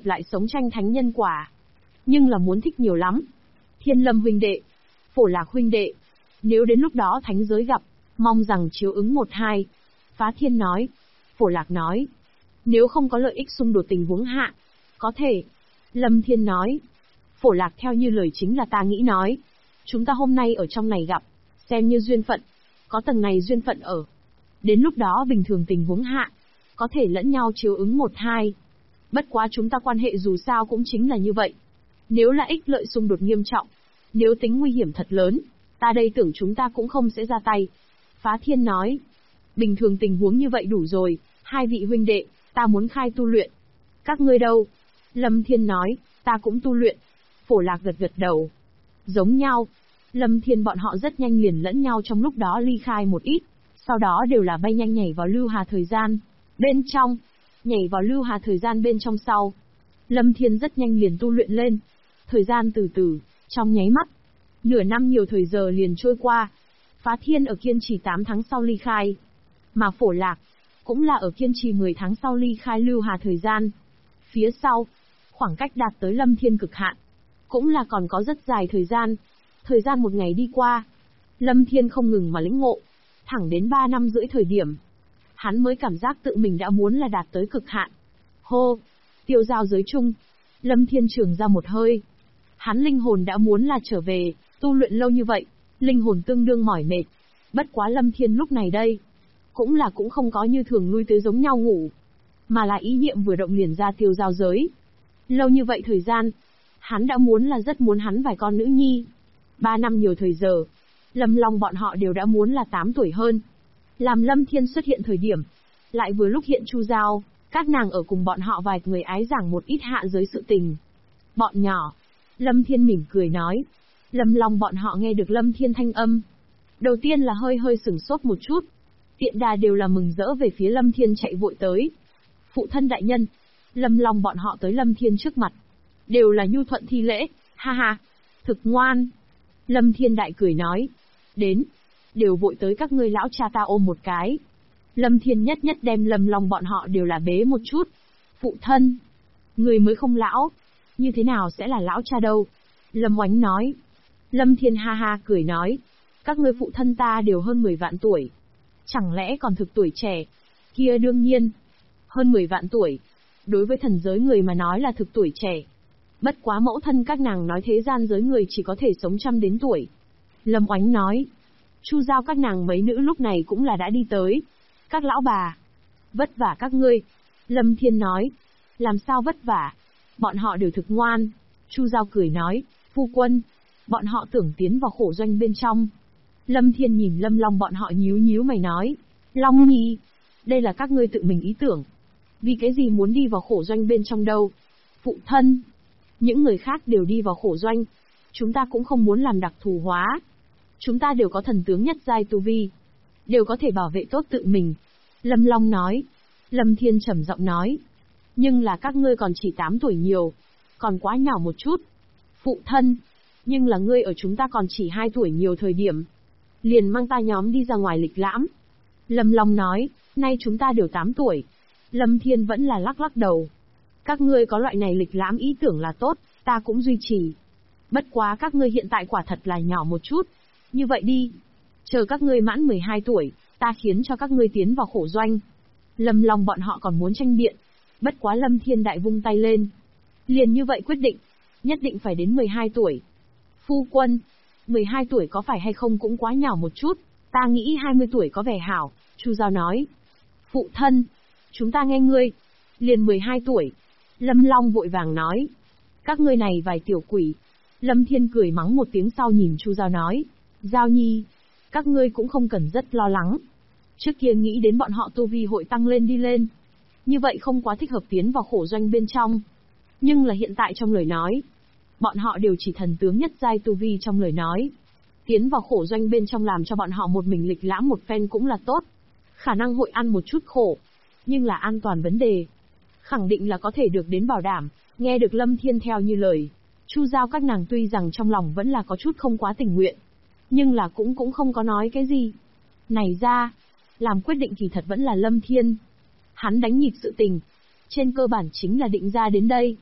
lại sống tranh thánh nhân quả. Nhưng là muốn thích nhiều lắm. Thiên Lâm huynh đệ, Phổ Lạc huynh đệ, nếu đến lúc đó thánh giới gặp, mong rằng chiếu ứng một hai. Phá Thiên nói. Phổ Lạc nói. Nếu không có lợi ích xung đột tình huống hạ, có thể. Lâm Thiên nói. Phổ Lạc theo như lời chính là ta nghĩ nói. Chúng ta hôm nay ở trong này gặp, xem như duyên phận. Có tầng này duyên phận ở. Đến lúc đó bình thường tình huống hạ, có thể lẫn nhau chiếu ứng một hai. Bất quá chúng ta quan hệ dù sao cũng chính là như vậy. Nếu là ích lợi xung đột nghiêm trọng, nếu tính nguy hiểm thật lớn, ta đây tưởng chúng ta cũng không sẽ ra tay. Phá Thiên nói. Bình thường tình huống như vậy đủ rồi, hai vị huynh đệ, ta muốn khai tu luyện. Các ngươi đâu? Lâm Thiên nói, ta cũng tu luyện. Phổ Lạc gật gật đầu. Giống nhau. Lâm Thiên bọn họ rất nhanh liền lẫn nhau trong lúc đó ly khai một ít, sau đó đều là bay nhanh nhảy vào lưu hà thời gian. Bên trong, nhảy vào lưu hà thời gian bên trong sau. Lâm Thiên rất nhanh liền tu luyện lên. Thời gian từ từ, trong nháy mắt. Nửa năm nhiều thời giờ liền trôi qua. Phá Thiên ở kiên trì 8 tháng sau ly khai. Mà Phổ Lạc, cũng là ở kiên trì 10 tháng sau ly khai lưu hà thời gian. Phía sau, khoảng cách đạt tới Lâm Thiên cực hạn. Cũng là còn có rất dài thời gian. Thời gian một ngày đi qua. Lâm Thiên không ngừng mà lĩnh ngộ. Thẳng đến 3 năm rưỡi thời điểm. Hắn mới cảm giác tự mình đã muốn là đạt tới cực hạn. Hô! Tiêu giao giới chung. Lâm Thiên trường ra một hơi. Hắn linh hồn đã muốn là trở về, tu luyện lâu như vậy, linh hồn tương đương mỏi mệt. Bất quá Lâm Thiên lúc này đây, cũng không có như thường lui tới giống nhau ngủ, mà là ý niệm vừa động liền ra tiêu giao giới. Lâu như vậy thời gian, hắn đã muốn là rất muốn hắn vài con nữ nhi. 3 năm nhiều thời giờ, Lâm Long bọn họ đều đã muốn là 8 tuổi hơn. Làm Lâm Thiên xuất hiện thời điểm, lại vừa lúc hiện Chu Giao, các nàng ở cùng bọn họ vài người ái giảng một ít hạ giới sự tình. Bọn nhỏ, Lâm Thiên mỉm cười nói. Lâm Long bọn họ nghe được Lâm Thiên thanh âm. Đầu tiên là hơi sửng sốt một chút. Tiện đà đều là mừng rỡ về phía Lâm Thiên chạy vội tới. Phụ thân đại nhân. Lâm Long bọn họ tới Lâm Thiên trước mặt. Đều là nhu thuận thi lễ, ha ha. Thực ngoan. Lâm Thiên đại cười nói. Đến. Đều vội tới các ngươi lão cha ta ôm một cái. Lâm Thiên nhất đem Lâm Long bọn họ đều là bế một chút. Phụ thân. Người mới không lão. Như thế nào sẽ là lão cha đâu? Lâm Oánh nói. Lâm Thiên ha ha cười nói. Các ngươi phụ thân ta đều hơn 10 vạn tuổi. Chẳng lẽ còn thực tuổi trẻ? Kia đương nhiên. Hơn 10 vạn tuổi. Đối với thần giới người mà nói là thực tuổi trẻ. Bất quá mẫu thân các nàng nói thế gian giới người chỉ có thể sống trăm đến tuổi. Lâm Oánh nói. Chu Giao các nàng mấy nữ lúc này cũng là đã đi tới. Các lão bà. Vất vả các ngươi. Lâm Thiên nói. Làm sao vất vả? Bọn họ đều thực ngoan. Chu Giao cười nói. Phu quân. Bọn họ tưởng tiến vào khổ doanh bên trong. Lâm Thiên nhìn Lâm Long bọn họ nhíu mày nói. Long Nhi. Đây là các ngươi tự mình ý tưởng. Vì cái gì muốn đi vào khổ doanh bên trong đâu? Phụ thân. Những người khác đều đi vào khổ doanh. Chúng ta cũng không muốn làm đặc thù hóa. Chúng ta đều có thần tướng nhất giai tu vi. Đều có thể bảo vệ tốt tự mình. Lâm Long nói. Lâm Thiên trầm giọng nói. Nhưng là các ngươi còn chỉ 8 tuổi nhiều. Còn quá nhỏ một chút. Phụ thân. Nhưng là ngươi ở chúng ta còn chỉ 2 tuổi nhiều thời điểm. Liền mang ta nhóm đi ra ngoài lịch lãm. Lâm Long nói. Nay chúng ta đều 8 tuổi. Lâm Thiên vẫn là lắc đầu. Các ngươi có loại này lịch lãm ý tưởng là tốt, ta cũng duy trì. Bất quá các ngươi hiện tại quả thật là nhỏ một chút. Như vậy đi. Chờ các ngươi mãn 12 tuổi, ta khiến cho các ngươi tiến vào khổ doanh. Lâm Long bọn họ còn muốn tranh biện. Bất quá Lâm Thiên đại vung tay lên. Liền như vậy quyết định. Nhất định phải đến 12 tuổi. Phu quân. 12 tuổi có phải hay không cũng quá nhỏ một chút. Ta nghĩ 20 tuổi có vẻ hảo. Chu Giao nói. Phụ thân. Chúng ta nghe ngươi. Liền 12 tuổi. Lâm Long vội vàng nói. Các ngươi này vài tiểu quỷ. Lâm Thiên cười mắng một tiếng sau nhìn Chu Giao nói. Giao Nhi. Các ngươi cũng không cần rất lo lắng. Trước kia nghĩ đến bọn họ tu vi hội tăng lên đi lên. Như vậy không quá thích hợp tiến vào khổ doanh bên trong. Nhưng là hiện tại trong lời nói. Bọn họ đều chỉ thần tướng nhất giai tu vi trong lời nói. Tiến vào khổ doanh bên trong làm cho bọn họ một mình lịch lãm một phen cũng là tốt. Khả năng hội ăn một chút khổ. Nhưng là an toàn vấn đề. Khẳng định là có thể được đến bảo đảm. Nghe được Lâm Thiên theo như lời. Chu Giao các nàng tuy rằng trong lòng vẫn là có chút không quá tình nguyện. Nhưng là cũng không có nói cái gì. Này ra. Làm quyết định kỳ thật vẫn là Lâm Thiên. Hắn đánh nhịp sự tình. Trên cơ bản chính là định ra đến đây.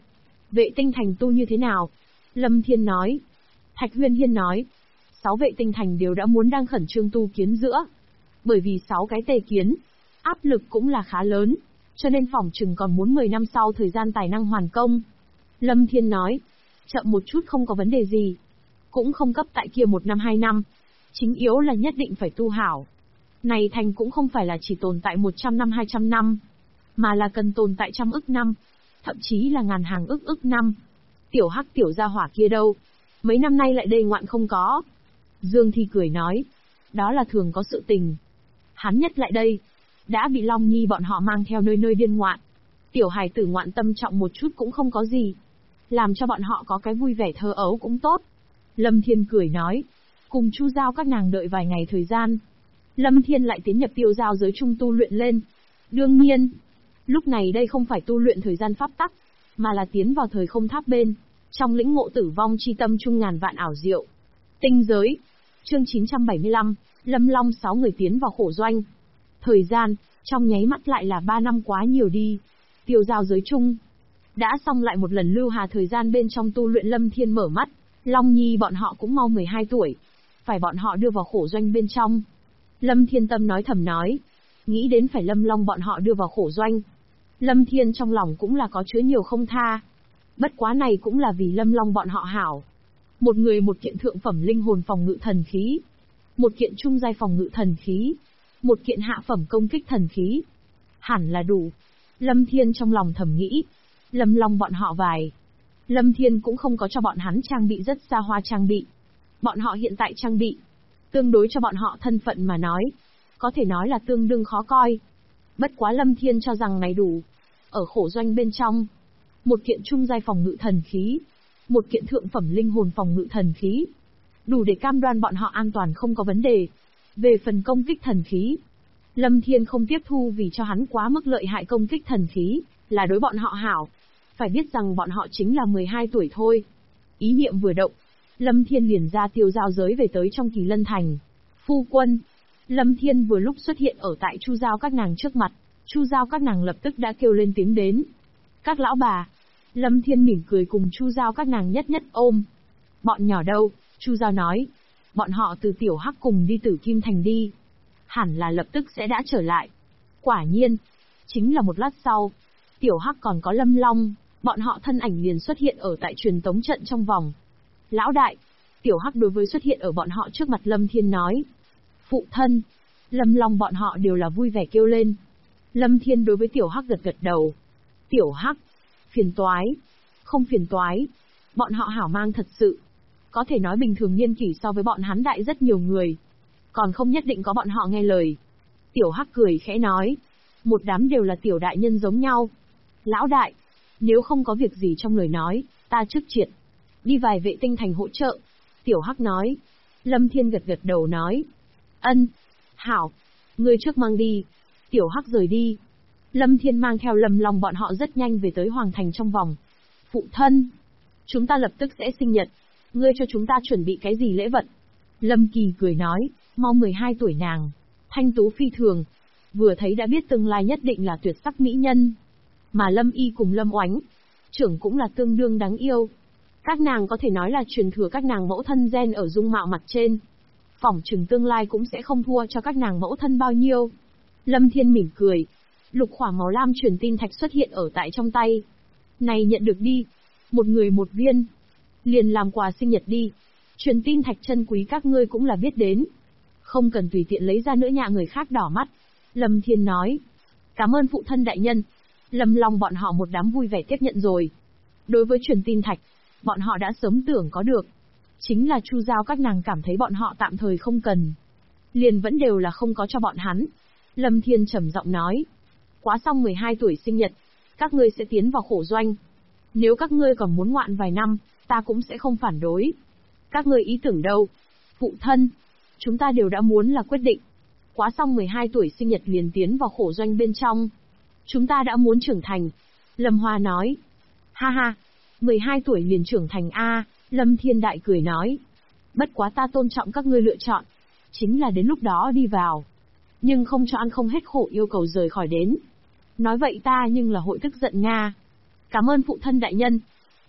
Vệ tinh thành tu như thế nào? Lâm Thiên nói. Thạch Huyên Hiên nói. 6 vệ tinh thành đều đã muốn đang khẩn trương tu kiến giữa. Bởi vì 6 cái tề kiến, áp lực cũng là khá lớn, cho nên phỏng chừng còn muốn 10 năm sau thời gian tài năng hoàn công. Lâm Thiên nói. Chậm một chút không có vấn đề gì. Cũng không cấp tại kia 1 năm 2 năm. Chính yếu là nhất định phải tu hảo. Này thành cũng không phải là chỉ tồn tại 100 năm 200 năm, mà là cần tồn tại trăm ức năm, thậm chí là ngàn hàng ức năm. Tiểu Hắc tiểu gia hỏa kia đâu? Mấy năm nay lại đây ngoạn không có. Dương Thi cười nói. Đó là thường có sự tình. Hắn nhất lại đây, đã bị Long Nhi bọn họ mang theo nơi nơi điên ngoạn. Tiểu hài tử ngoạn tâm trọng một chút cũng không có gì. Làm cho bọn họ có cái vui vẻ thơ ấu cũng tốt. Lâm Thiên cười nói. Cùng Chu Giao các nàng đợi vài ngày thời gian. Lâm Thiên lại tiến nhập tiêu giao giới trung tu luyện lên. Đương nhiên, lúc này đây không phải tu luyện thời gian pháp tắc, mà là tiến vào thời không tháp bên, trong lĩnh ngộ tử vong chi tâm trung ngàn vạn ảo diệu. Tinh giới. Chương 975, Lâm Long 6 người tiến vào khổ doanh. Thời gian, trong nháy mắt lại là 3 năm quá nhiều đi. Tiêu giao giới chung. Đã xong lại một lần lưu hà thời gian bên trong tu luyện. Lâm Thiên mở mắt, Long Nhi bọn họ cũng mau 12 tuổi. Phải bọn họ đưa vào khổ doanh bên trong. Lâm Thiên tâm nói thầm nói. Nghĩ đến phải Lâm Long bọn họ đưa vào khổ doanh. Lâm Thiên trong lòng cũng là có chứa nhiều không tha. Bất quá này cũng là vì Lâm Long bọn họ hảo. Một người một kiện thượng phẩm linh hồn phòng ngự thần khí. Một kiện trung giai phòng ngự thần khí. Một kiện hạ phẩm công kích thần khí. Hẳn là đủ. Lâm Thiên trong lòng thầm nghĩ. Lâm Long bọn họ vài. Lâm Thiên cũng không có cho bọn hắn trang bị rất xa hoa trang bị. Bọn họ hiện tại trang bị, tương đối cho bọn họ thân phận mà nói, có thể nói là tương đương khó coi. Bất quá Lâm Thiên cho rằng này đủ. Ở khổ doanh bên trong, một kiện trung giai phòng ngự thần khí, một kiện thượng phẩm linh hồn phòng ngự thần khí, đủ để cam đoan bọn họ an toàn không có vấn đề. Về phần công kích thần khí, Lâm Thiên không tiếp thu vì cho hắn quá mức lợi hại công kích thần khí, là đối bọn họ hảo. Phải biết rằng bọn họ chính là 12 tuổi thôi. Ý niệm vừa động, Lâm Thiên liền ra tiêu giao giới về tới trong Kỳ Lân Thành. Phu quân. Lâm Thiên vừa lúc xuất hiện ở tại Chu Giao các nàng trước mặt, Chu Giao các nàng lập tức đã kêu lên tiếng đến. Các lão bà. Lâm Thiên mỉm cười cùng Chu Giao các nàng nhất nhất ôm. Bọn nhỏ đâu? Chu Giao nói. Bọn họ từ Tiểu Hắc cùng đi Tử Kim Thành đi. Hẳn là lập tức sẽ đã trở lại. Quả nhiên. Chính là một lát sau, Tiểu Hắc còn có Lâm Long, bọn họ thân ảnh liền xuất hiện ở tại truyền tống trận trong vòng. Lão đại. Tiểu Hắc đối với xuất hiện ở bọn họ trước mặt Lâm Thiên nói. Phụ thân. Lâm Long bọn họ đều là vui vẻ kêu lên. Lâm Thiên đối với Tiểu Hắc gật gật đầu. Tiểu Hắc. Phiền toái. Không phiền toái. Bọn họ hảo mang thật sự. Có thể nói bình thường niên kỷ so với bọn hắn đại rất nhiều người. Còn không nhất định có bọn họ nghe lời. Tiểu Hắc cười khẽ nói. Một đám đều là tiểu đại nhân giống nhau. Lão đại. Nếu không có việc gì trong lời nói, ta trước triệt. Đi vài vệ tinh thành hỗ trợ. Tiểu Hắc nói. Lâm Thiên gật gật đầu nói. Ân. Hảo. Ngươi trước mang đi. Tiểu Hắc rời đi. Lâm Thiên mang theo Lâm Long bọn họ rất nhanh về tới Hoàng Thành trong vòng. Phụ thân. Chúng ta lập tức sẽ sinh nhật. Ngươi cho chúng ta chuẩn bị cái gì lễ vật? Lâm Kỳ cười nói. Mau 12 tuổi nàng. Thanh tú phi thường. Vừa thấy đã biết tương lai nhất định là tuyệt sắc mỹ nhân. Mà Lâm Y cùng Lâm Oánh, trưởng cũng là tương đương đáng yêu. Các nàng có thể nói là truyền thừa các nàng mẫu thân gen ở dung mạo mặt trên. Phỏng chừng tương lai cũng sẽ không thua cho các nàng mẫu thân bao nhiêu. Lâm Thiên mỉm cười. Lục khỏa màu lam truyền tin thạch xuất hiện ở tại trong tay. Này nhận được đi. Một người một viên. Liền làm quà sinh nhật đi. Truyền tin thạch chân quý các ngươi cũng là biết đến. Không cần tùy tiện lấy ra nữa nhà người khác đỏ mắt. Lâm Thiên nói. Cảm ơn phụ thân đại nhân. Lâm Long bọn họ một đám vui vẻ tiếp nhận rồi. Đối với truyền tin thạch, bọn họ đã sớm tưởng có được. Chính là Chu Giao các nàng cảm thấy bọn họ tạm thời không cần. Liền vẫn đều là không có cho bọn hắn. Lâm Thiên trầm giọng nói. Quá xong 12 tuổi sinh nhật, các ngươi sẽ tiến vào khổ doanh. Nếu các ngươi còn muốn ngoạn vài năm, ta cũng sẽ không phản đối. Các ngươi ý tưởng đâu? Phụ thân, chúng ta đều đã muốn là quyết định. Quá xong 12 tuổi sinh nhật liền tiến vào khổ doanh bên trong. Chúng ta đã muốn trưởng thành. Lâm Hoa nói. Ha ha, 12 tuổi liền trưởng thành a. Lâm Thiên Đại cười nói. Bất quá ta tôn trọng các ngươi lựa chọn. Chính là đến lúc đó đi vào. Nhưng không cho ăn không hết khổ yêu cầu rời khỏi đến. Nói vậy ta nhưng là hội tức giận Nga. Cảm ơn phụ thân đại nhân.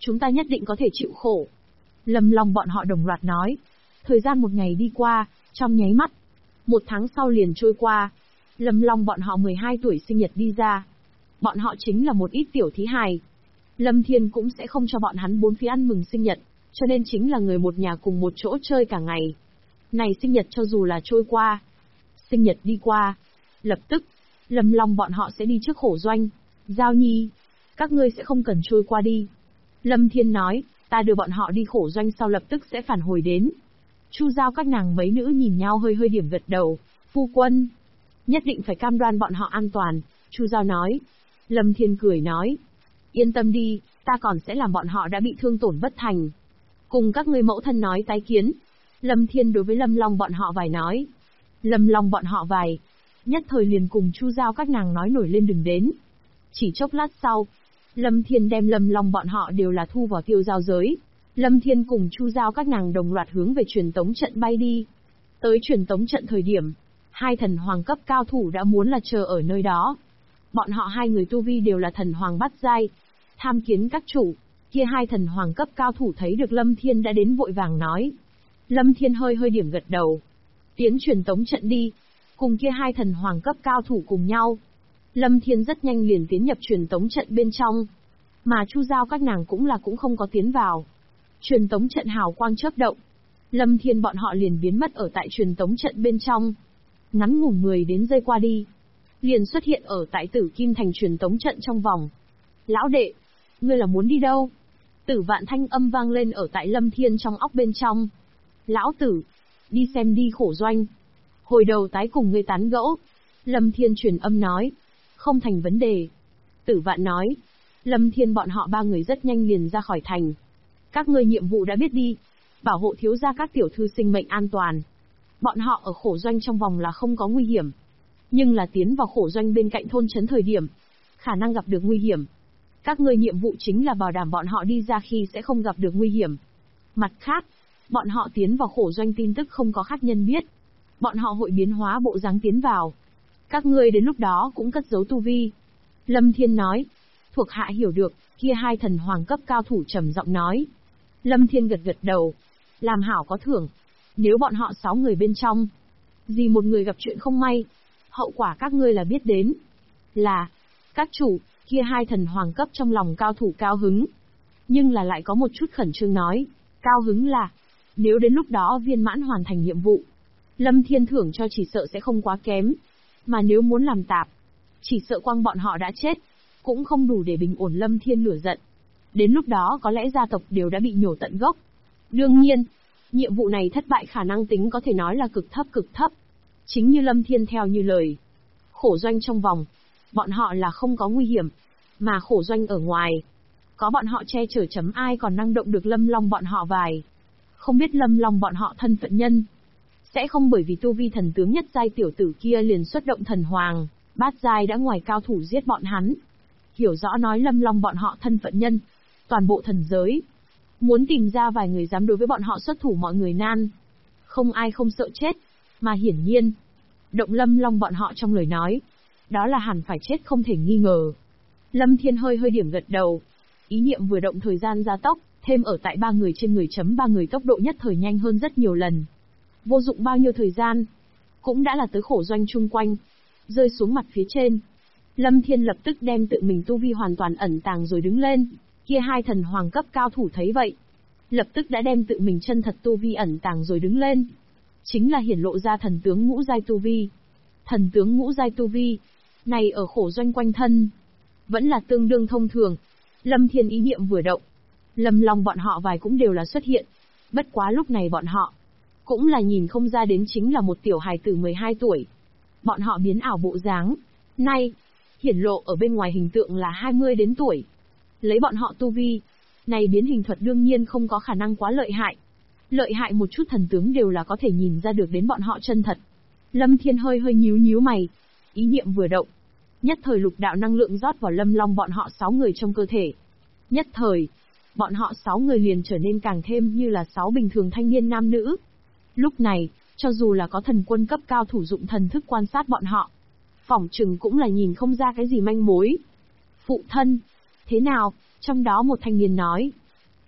chúng ta nhất định có thể chịu khổ. Lâm Long bọn họ đồng loạt nói. Thời gian một ngày đi qua, trong nháy mắt. Một tháng sau liền trôi qua. Lâm Long bọn họ 12 tuổi sinh nhật đi ra. Bọn họ chính là một ít tiểu thí hài. Lâm Thiên cũng sẽ không cho bọn hắn bốn phía ăn mừng sinh nhật, cho nên chính là người một nhà cùng một chỗ chơi cả ngày. Này sinh nhật cho dù là trôi qua, sinh nhật đi qua, lập tức, Lâm Long bọn họ sẽ đi trước khổ doanh. Giao Nhi, các ngươi sẽ không cần trôi qua đi. Lâm Thiên nói, ta đưa bọn họ đi khổ doanh sau lập tức sẽ phản hồi đến. Chu Giao các nàng mấy nữ nhìn nhau hơi hơi điểm gật đầu, phu quân, nhất định phải cam đoan bọn họ an toàn, Chu Giao nói. Lâm Thiên cười nói, yên tâm đi, ta còn sẽ làm bọn họ đã bị thương tổn bất thành. Cùng các ngươi mẫu thân nói tái kiến. Lâm Thiên đối với Lâm Long bọn họ vài nói. Lâm Long bọn họ vài, nhất thời liền cùng Chu Giao các nàng nói nổi lên đừng đến. Chỉ chốc lát sau, Lâm Thiên đem Lâm Long bọn họ đều là thu vào tiêu giao giới. Lâm Thiên cùng Chu Giao các nàng đồng loạt hướng về truyền tống trận bay đi. Tới truyền tống trận thời điểm, hai thần hoàng cấp cao thủ đã muốn là chờ ở nơi đó. Bọn họ hai người tu vi đều là thần hoàng bát giai. Tham kiến các chủ, kia hai thần hoàng cấp cao thủ thấy được Lâm Thiên đã đến vội vàng nói. Lâm Thiên hơi hơi điểm gật đầu. Tiến truyền tống trận đi, cùng kia hai thần hoàng cấp cao thủ cùng nhau. Lâm Thiên rất nhanh liền tiến nhập truyền tống trận bên trong. Mà Chu Giao các nàng cũng không có tiến vào. Truyền tống trận hào quang chớp động. Lâm Thiên bọn họ liền biến mất ở tại truyền tống trận bên trong. Ngắn ngủn 10 đến giây qua đi, liền xuất hiện ở tại Tử Kim Thành truyền tống trận trong vòng. Lão đệ, ngươi là muốn đi đâu? Tử Vạn thanh âm vang lên ở tại Lâm Thiên trong óc bên trong. Lão tử, đi xem đi khổ doanh. Hồi đầu tái cùng ngươi tán gẫu. Lâm Thiên truyền âm nói. Không thành vấn đề. Tử Vạn nói. Lâm Thiên bọn họ ba người rất nhanh liền ra khỏi thành. Các ngươi nhiệm vụ đã biết đi. Bảo hộ thiếu gia các tiểu thư sinh mệnh an toàn. Bọn họ ở khổ doanh trong vòng là không có nguy hiểm. Nhưng là tiến vào khổ doanh bên cạnh thôn trấn thời điểm, khả năng gặp được nguy hiểm. Các ngươi nhiệm vụ chính là bảo đảm bọn họ đi ra khi sẽ không gặp được nguy hiểm. Mặt khác, bọn họ tiến vào khổ doanh tin tức không có khách nhân biết. Bọn họ hội biến hóa bộ dáng tiến vào. Các ngươi đến lúc đó cũng cất giấu tu vi. Lâm Thiên nói. Thuộc hạ hiểu được, kia hai thần hoàng cấp cao thủ trầm giọng nói. Lâm Thiên gật gật đầu. Làm hảo có thưởng. Nếu bọn họ 6 người bên trong, gì một người gặp chuyện không may, hậu quả các ngươi là biết đến. Là, các chủ, kia hai thần hoàng cấp trong lòng cao thủ cao hứng. Nhưng là lại có một chút khẩn trương nói. Cao hứng là, nếu đến lúc đó viên mãn hoàn thành nhiệm vụ, Lâm Thiên thưởng cho chỉ sợ sẽ không quá kém. Mà nếu muốn làm tạp, chỉ sợ quang bọn họ đã chết, cũng không đủ để bình ổn Lâm Thiên lửa giận. Đến lúc đó có lẽ gia tộc đều đã bị nhổ tận gốc. Đương nhiên, nhiệm vụ này thất bại khả năng tính có thể nói là cực thấp. Chính như Lâm Thiên theo như lời. Khổ doanh trong vòng, bọn họ là không có nguy hiểm, mà khổ doanh ở ngoài, có bọn họ che chở chấm ai còn năng động được Lâm Long bọn họ vài. Không biết Lâm Long bọn họ thân phận nhân, sẽ không bởi vì tu vi thần tướng nhất giai tiểu tử kia liền xuất động thần hoàng, bát giai đã ngoài cao thủ giết bọn hắn. Hiểu rõ nói Lâm Long bọn họ thân phận nhân, toàn bộ thần giới. Muốn tìm ra vài người dám đối với bọn họ xuất thủ mọi người nan. Không ai không sợ chết, mà hiển nhiên, động Lâm Long bọn họ trong lời nói, đó là hẳn phải chết không thể nghi ngờ. Lâm Thiên hơi hơi điểm gật đầu, ý niệm vừa động thời gian gia tốc, thêm ở tại 3 người trên người chấm 3 người tốc độ nhất thời nhanh hơn rất nhiều lần. Vô dụng bao nhiêu thời gian, cũng đã là tới khổ doanh chung quanh, rơi xuống mặt phía trên. Lâm Thiên lập tức đem tự mình tu vi hoàn toàn ẩn tàng rồi đứng lên. Kia hai thần hoàng cấp cao thủ thấy vậy, lập tức đã đem tự mình chân thật tu vi ẩn tàng rồi đứng lên. Chính là hiển lộ ra thần tướng ngũ giai tu vi. Thần tướng ngũ giai tu vi, này ở khổ doanh quanh thân, vẫn là tương đương thông thường. Lâm Thiên ý niệm vừa động, Lâm Long bọn họ vài cũng đều là xuất hiện. Bất quá lúc này bọn họ, cũng là nhìn không ra đến chính là một tiểu hài tử 12 tuổi. Bọn họ biến ảo bộ dáng, nay, hiển lộ ở bên ngoài hình tượng là 20 đến tuổi. Lấy bọn họ tu vi, này biến hình thuật đương nhiên không có khả năng quá lợi hại. Lợi hại một chút thần tướng đều là có thể nhìn ra được đến bọn họ chân thật. Lâm Thiên hơi hơi nhíu mày, ý niệm vừa động, nhất thời lục đạo năng lượng rót vào Lâm Long bọn họ 6 người trong cơ thể. Nhất thời, bọn họ 6 người liền trở nên càng thêm như là 6 bình thường thanh niên nam nữ. Lúc này, cho dù là có thần quân cấp cao thủ dụng thần thức quan sát bọn họ, phỏng chừng cũng là nhìn không ra cái gì manh mối. Phụ thân, thế nào? Trong đó một thanh niên nói,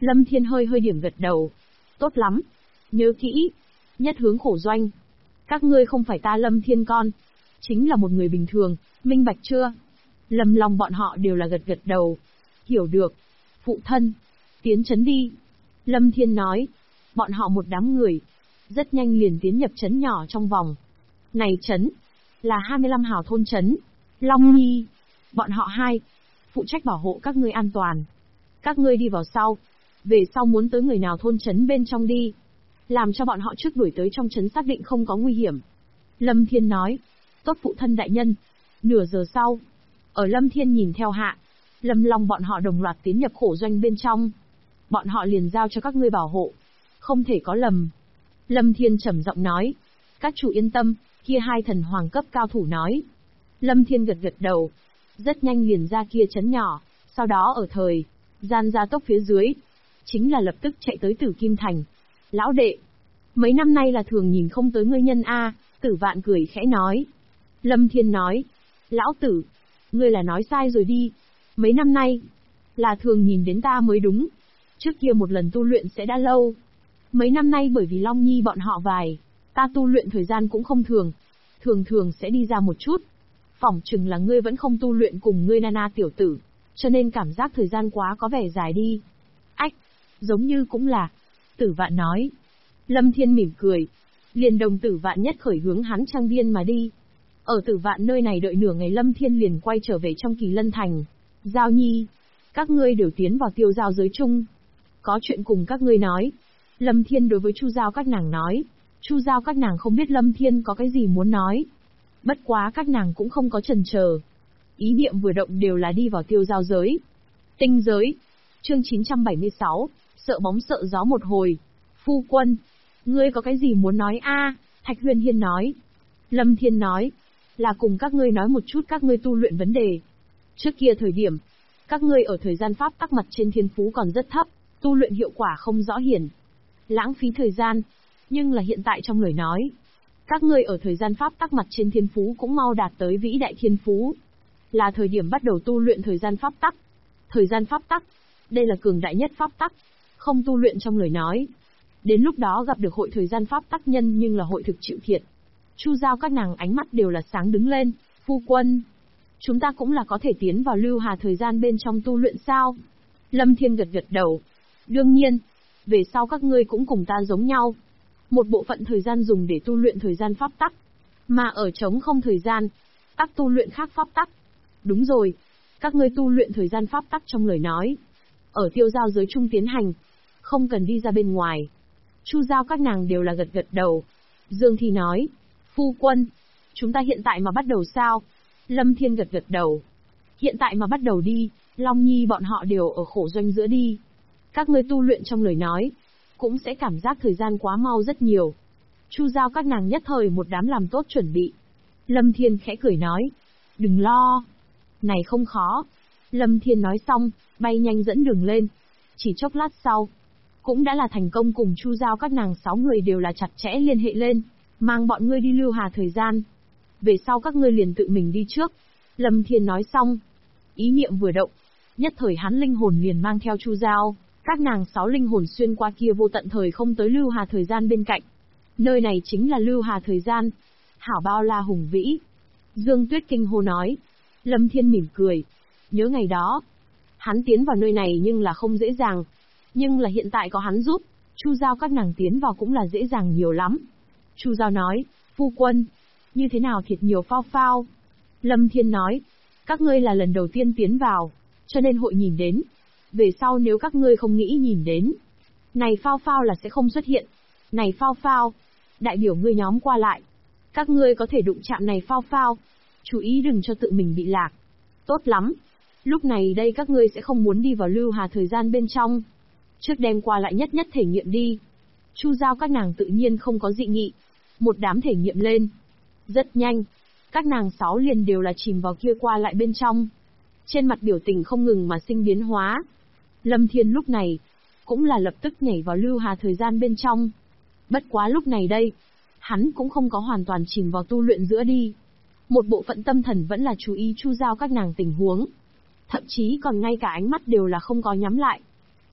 Lâm Thiên hơi hơi điểm gật đầu. Tốt lắm. Nhớ kỹ. Nhất hướng khổ doanh. Các ngươi không phải ta Lâm Thiên con. Chính là một người bình thường, minh bạch chưa? Lâm Long bọn họ đều là gật gật đầu. Hiểu được. Phụ thân. Tiến trấn đi. Lâm Thiên nói. Bọn họ một đám người. Rất nhanh liền tiến nhập trấn nhỏ trong vòng. Này trấn. Là 25 hào thôn trấn. Long Nhi. Bọn họ hai. Phụ trách bảo hộ các ngươi an toàn. Các ngươi đi vào sau. Về sau muốn tới người nào thôn trấn bên trong đi. Làm cho bọn họ trước đuổi tới trong trấn xác định không có nguy hiểm. Lâm Thiên nói. Tốt phụ thân đại nhân. Nửa giờ sau. Ở Lâm Thiên nhìn theo hạ. Lâm Long bọn họ đồng loạt tiến nhập khổ doanh bên trong. Bọn họ liền giao cho các ngươi bảo hộ. Không thể có lầm. Lâm Thiên trầm giọng nói. Các chủ yên tâm, kia hai thần hoàng cấp cao thủ nói. Lâm Thiên gật gật đầu. Rất nhanh liền ra kia trấn nhỏ, sau đó ở thời gian gia tốc phía dưới, chính là lập tức chạy tới Tử Kim Thành. Lão đệ, mấy năm nay là thường nhìn không tới ngươi nhân a, Tử Vạn cười khẽ nói. Lâm Thiên nói, lão tử, ngươi là nói sai rồi đi, mấy năm nay, là thường nhìn đến ta mới đúng. Trước kia một lần tu luyện sẽ đã lâu. Mấy năm nay bởi vì Long Nhi bọn họ vài, ta tu luyện thời gian cũng không thường, thường sẽ đi ra một chút. Phỏng chừng là ngươi vẫn không tu luyện cùng ngươi Nana tiểu tử, cho nên cảm giác thời gian quá có vẻ dài đi. Ách, giống như cũng là. Tử Vạn nói. Lâm Thiên mỉm cười. Liền đồng Tử Vạn nhất khởi hướng hắn trang viên mà đi. Ở Tử Vạn nơi này đợi nửa ngày Lâm Thiên liền quay trở về trong Kỳ Lân Thành. Giao Nhi, các ngươi đều tiến vào tiêu giao giới chung. Có chuyện cùng các ngươi nói. Lâm Thiên đối với Chu Giao các nàng nói. Chu Giao các nàng không biết Lâm Thiên có cái gì muốn nói. Bất quá các nàng cũng không có chần chờ. Ý niệm vừa động đều là đi vào tiêu giao giới. Tinh giới. Chương 976, sợ bóng sợ gió một hồi. Phu quân, ngươi có cái gì muốn nói a? Thạch Huyền Hiên nói. Lâm Thiên nói, là cùng các ngươi nói một chút các ngươi tu luyện vấn đề. Trước kia thời điểm, các ngươi ở thời gian pháp tắc mặt trên thiên phú còn rất thấp, tu luyện hiệu quả không rõ hiển. Lãng phí thời gian, nhưng là hiện tại trong lời nói. Các ngươi ở thời gian pháp tắc mặt trên thiên phú cũng mau đạt tới vĩ đại thiên phú. Là thời điểm bắt đầu tu luyện thời gian pháp tắc. Thời gian pháp tắc, đây là cường đại nhất pháp tắc, không tu luyện trong lời nói. Đến lúc đó gặp được hội thời gian pháp tắc nhân nhưng là hội thực chịu thiệt. Chu Giao các nàng ánh mắt đều là sáng đứng lên. Phu quân, chúng ta cũng là có thể tiến vào lưu hà thời gian bên trong tu luyện sao? Lâm Thiên gật gật đầu. Đương nhiên, về sau các ngươi cũng cùng ta giống nhau. Một bộ phận thời gian dùng để tu luyện thời gian pháp tắc, mà ở trống không thời gian, tắc tu luyện khác pháp tắc. Đúng rồi, các ngươi tu luyện thời gian pháp tắc trong lời nói. Ở tiêu giao giới trung tiến hành, không cần đi ra bên ngoài. Chu Giao các nàng đều là gật gật đầu. Dương Thi nói, phu quân, chúng ta hiện tại mà bắt đầu sao? Lâm Thiên gật gật đầu. Hiện tại mà bắt đầu đi, Long Nhi bọn họ đều ở khổ doanh giữa đi. Các ngươi tu luyện trong lời nói, cũng sẽ cảm giác thời gian quá mau rất nhiều. Chu Giao các nàng nhất thời một đám làm tốt chuẩn bị. Lâm Thiên khẽ cười nói, đừng lo. Này không khó. Lâm Thiên nói xong, bay nhanh dẫn đường lên. Chỉ chốc lát sau, cũng đã là thành công cùng Chu Giao các nàng 6 người đều là chặt chẽ liên hệ lên, mang bọn ngươi đi lưu hà thời gian. Về sau các ngươi liền tự mình đi trước. Lâm Thiên nói xong, ý niệm vừa động, nhất thời hắn linh hồn liền mang theo Chu Giao, các nàng 6 linh hồn xuyên qua kia vô tận thời không tới lưu hà thời gian bên cạnh. Nơi này chính là lưu hà thời gian. Hảo bao la hùng vĩ. Dương Tuyết kinh hô nói. Lâm Thiên mỉm cười. Nhớ ngày đó, hắn tiến vào nơi này nhưng là không dễ dàng. Nhưng là hiện tại có hắn giúp, Chu Giao các nàng tiến vào cũng là dễ dàng nhiều lắm. Chu Giao nói, phu quân, như thế nào thiệt nhiều phao phao. Lâm Thiên nói, các ngươi là lần đầu tiên tiến vào, cho nên hội nhìn đến. Về sau nếu các ngươi không nghĩ nhìn đến, này phao phao là sẽ không xuất hiện. Này phao phao, đại biểu ngươi nhóm qua lại. Các ngươi có thể đụng chạm này phao phao, chú ý đừng cho tự mình bị lạc. Tốt lắm. Lúc này đây các ngươi sẽ không muốn đi vào lưu hà thời gian bên trong. Trước đem qua lại nhất nhất thể nghiệm đi. Chu Giao các nàng tự nhiên không có dị nghị. Một đám thể nghiệm lên. Rất nhanh. Các nàng 6 liền đều là chìm vào kia qua lại bên trong. Trên mặt biểu tình không ngừng mà sinh biến hóa. Lâm Thiên lúc này, cũng là lập tức nhảy vào lưu hà thời gian bên trong. Bất quá lúc này đây, hắn cũng không có hoàn toàn chìm vào tu luyện giữa đi. Một bộ phận tâm thần vẫn là chú ý Chu Giao các nàng tình huống. Thậm chí còn ngay cả ánh mắt đều là không có nhắm lại.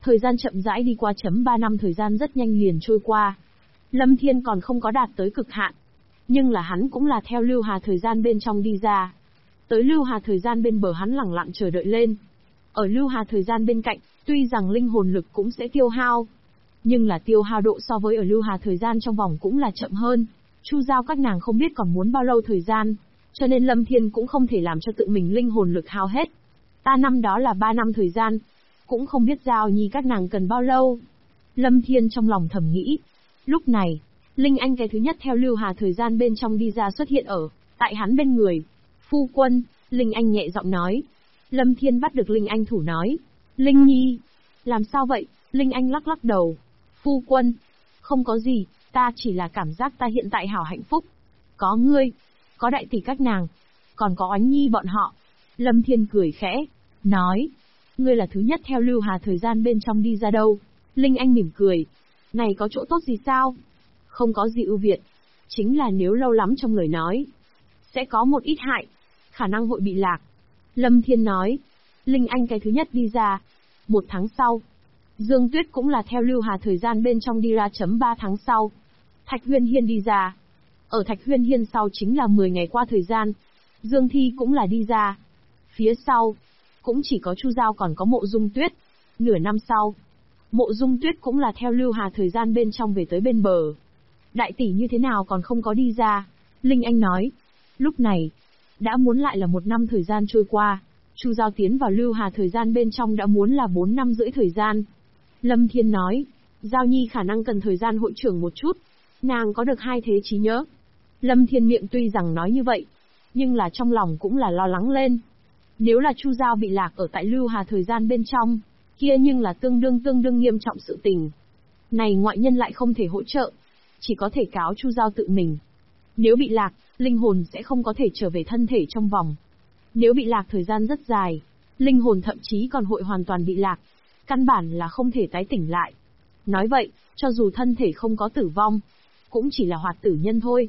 Thời gian chậm rãi đi qua. 3 năm thời gian rất nhanh liền trôi qua. Lâm Thiên còn không có đạt tới cực hạn. Nhưng là hắn cũng là theo lưu hà thời gian bên trong đi ra. Tới lưu hà thời gian bên bờ hắn lẳng lặng chờ đợi lên. Ở lưu hà thời gian bên cạnh, tuy rằng linh hồn lực cũng sẽ tiêu hao. Nhưng là tiêu hao độ so với ở lưu hà thời gian trong vòng cũng là chậm hơn. Chu Giao các nàng không biết còn muốn bao lâu thời gian. Cho nên Lâm Thiên cũng không thể làm cho tự mình linh hồn lực hao hết. Ta năm đó là 3 năm thời gian. Cũng không biết Giao Nhi các nàng cần bao lâu. Lâm Thiên trong lòng thầm nghĩ. Lúc này, Linh Anh cái thứ nhất theo lưu hà thời gian bên trong đi ra xuất hiện ở tại hắn bên người. Phu quân, Linh Anh nhẹ giọng nói. Lâm Thiên bắt được Linh Anh thủ nói. Linh Nhi, làm sao vậy? Linh Anh lắc lắc đầu. Phu quân, không có gì, ta chỉ là cảm giác ta hiện tại hảo hạnh phúc. Có ngươi, có đại tỷ các nàng, còn có Oánh Nhi bọn họ. Lâm Thiên cười khẽ, nói. Ngươi là thứ nhất theo lưu hà thời gian bên trong đi ra đâu? Linh Anh mỉm cười. Này có chỗ tốt gì sao? Không có gì ưu việt. Chính là nếu lâu lắm trong lời nói, sẽ có một ít hại, khả năng hội bị lạc. Lâm Thiên nói. Linh Anh cái thứ nhất đi ra. 1 tháng sau, Dương Tuyết cũng là theo lưu hà thời gian bên trong đi ra. 3 tháng sau, Thạch Huyên Hiên đi ra. Ở Thạch Huyên Hiên sau chính là 10 ngày qua thời gian, Dương Thi cũng là đi ra. Phía sau, cũng chỉ có Chu Giao còn có Mộ Dung Tuyết. Nửa năm sau, Mộ Dung Tuyết cũng là theo lưu hà thời gian bên trong về tới bên bờ. Đại tỷ như thế nào còn không có đi ra? Linh Anh nói. Lúc này, đã muốn lại là 1 năm thời gian trôi qua. Chu Giao tiến vào lưu hà thời gian bên trong đã muốn là 4 năm rưỡi thời gian. Lâm Thiên nói. Giao Nhi khả năng cần thời gian hội trưởng một chút. Nàng có được 2 thế trí nhớ. Lâm Thiên miệng tuy rằng nói như vậy, nhưng là trong lòng cũng là lo lắng lên. Nếu là Chu Giao bị lạc ở tại lưu hà thời gian bên trong, kia nhưng là tương đương nghiêm trọng sự tình. Này ngoại nhân lại không thể hỗ trợ, chỉ có thể cáo Chu Giao tự mình. Nếu bị lạc, linh hồn sẽ không có thể trở về thân thể trong vòng. Nếu bị lạc thời gian rất dài, linh hồn thậm chí còn hội hoàn toàn bị lạc, căn bản là không thể tái tỉnh lại. Nói vậy, cho dù thân thể không có tử vong, cũng chỉ là hoạt tử nhân thôi.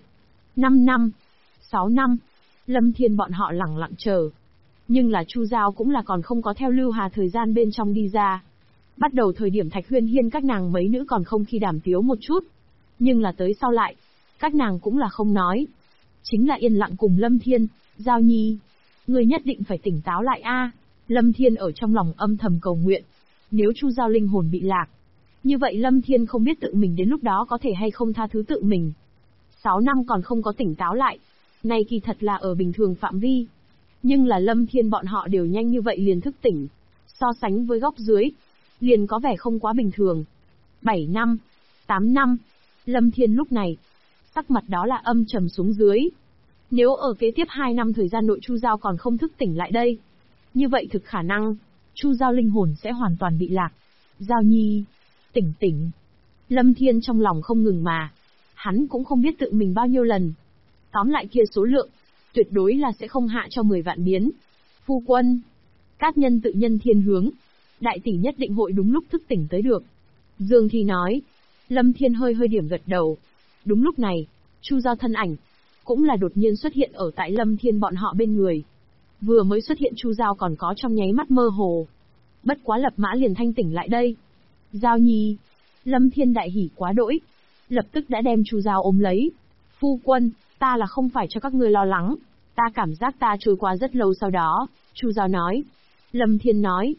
5 năm, 6 năm, Lâm Thiên bọn họ lẳng lặng chờ. Nhưng là Chu Giao cũng là còn không có theo lưu hà thời gian bên trong đi ra. Bắt đầu thời điểm Thạch Huyên Hiên các nàng mấy nữ còn không khi đàm tiếu một chút. Nhưng là tới sau lại, các nàng cũng là không nói. Chính là yên lặng cùng Lâm Thiên. Giao Nhi, ngươi nhất định phải tỉnh táo lại a. Lâm Thiên ở trong lòng âm thầm cầu nguyện. Nếu Chu Giao linh hồn bị lạc, như vậy Lâm Thiên không biết tự mình đến lúc đó có thể hay không tha thứ tự mình. 6 năm còn không có tỉnh táo lại, này kỳ thật là ở bình thường phạm vi. Nhưng là Lâm Thiên bọn họ đều nhanh như vậy liền thức tỉnh. So sánh với góc dưới, liền có vẻ không quá bình thường. 7 năm, 8 năm, Lâm Thiên lúc này, sắc mặt đó là âm trầm xuống dưới. Nếu ở kế tiếp 2 năm thời gian nội Chu Giao còn không thức tỉnh lại đây, như vậy thực khả năng, Chu Giao linh hồn sẽ hoàn toàn bị lạc. Giao Nhi, tỉnh. Lâm Thiên trong lòng không ngừng mà. Hắn cũng không biết tự mình bao nhiêu lần. Tóm lại kia số lượng, tuyệt đối là sẽ không hạ cho 10 vạn biến. Phu quân, cát nhân tự nhân thiên hướng, đại tỷ nhất định hội đúng lúc thức tỉnh tới được. Dương Thi nói. Lâm Thiên hơi điểm gật đầu. Đúng lúc này, Chu Giao thân ảnh, cũng là đột nhiên xuất hiện ở tại Lâm Thiên bọn họ bên người. Vừa mới xuất hiện Chu Giao còn có trong nháy mắt mơ hồ. Bất quá lập mã liền thanh tỉnh lại đây. Giao Nhi, Lâm Thiên đại hỉ quá đỗi, lập tức đã đem Chu Giao ôm lấy. Phu quân, ta là không phải cho các ngươi lo lắng, ta cảm giác ta trôi qua rất lâu sau đó. Chu Giao nói. Lâm Thiên nói.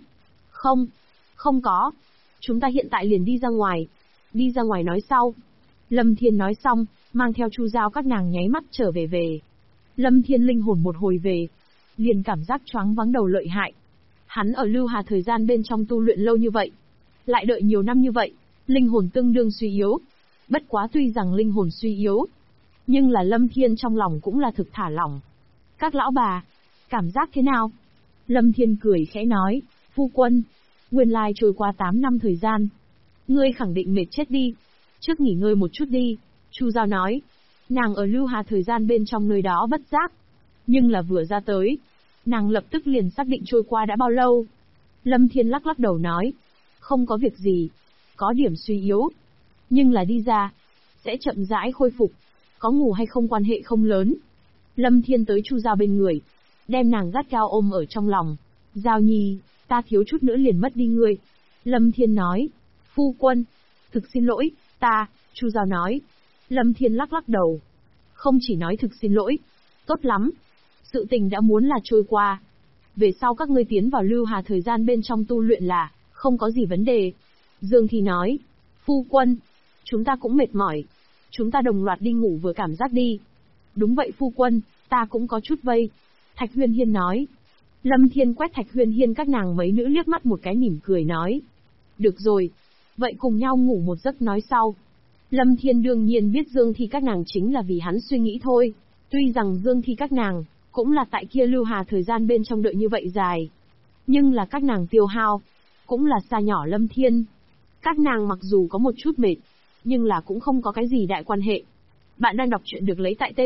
Không có. Chúng ta hiện tại liền đi ra ngoài. Đi ra ngoài nói sau. Lâm Thiên nói xong, mang theo Chu Giao các nàng nháy mắt trở về. Lâm Thiên linh hồn một hồi về, liền cảm giác choáng váng đầu lợi hại. Hắn ở lưu hà thời gian bên trong tu luyện lâu như vậy, lại đợi nhiều năm như vậy, linh hồn tương đương suy yếu. Bất quá tuy rằng linh hồn suy yếu, nhưng là Lâm Thiên trong lòng cũng là thực thả lỏng. Các lão bà, cảm giác thế nào? Lâm Thiên cười khẽ nói. Phu quân, nguyên lai trôi qua 8 năm thời gian, ngươi khẳng định mệt chết đi, trước nghỉ ngơi một chút đi. Chu Giao nói. Nàng ở lưu hà thời gian bên trong nơi đó bất giác, nhưng là vừa ra tới, nàng lập tức liền xác định trôi qua đã bao lâu. Lâm Thiên lắc lắc đầu nói. Không có việc gì, có điểm suy yếu, nhưng là đi ra, sẽ chậm rãi khôi phục, có ngủ hay không quan hệ không lớn. Lâm Thiên tới Chu Giao bên người, đem nàng gắt gao ôm ở trong lòng. Giao Nhi, ta thiếu chút nữa liền mất đi ngươi. Lâm Thiên nói. Phu quân. Thực xin lỗi, Chu Giao nói. Lâm Thiên lắc lắc đầu. Không chỉ nói thực xin lỗi. Tốt lắm. Sự tình đã muốn là trôi qua. Về sau các ngươi tiến vào Lưu Hà thời gian bên trong tu luyện là, không có gì vấn đề. Dương Thi nói. Phu quân. Chúng ta cũng mệt mỏi. Chúng ta đồng loạt đi ngủ vừa cảm giác đi. Đúng vậy phu quân, ta cũng có chút vây. Thạch Huyên Hiên nói. Lâm Thiên quét Thạch Huyên Hiên các nàng mấy nữ liếc mắt một cái mỉm cười nói. Được rồi. Vậy cùng nhau ngủ một giấc nói sau. Lâm Thiên đương nhiên biết Dương Thi các nàng chính là vì hắn suy nghĩ thôi. Tuy rằng Dương Thi các nàng, cũng là tại kia Lưu Hà thời gian bên trong đợi như vậy dài. Nhưng là các nàng tiêu hao, cũng là xa nhỏ Lâm Thiên. Các nàng mặc dù có một chút mệt, nhưng là cũng không có cái gì đại quan hệ. Bạn đang đọc chuyện được lấy tại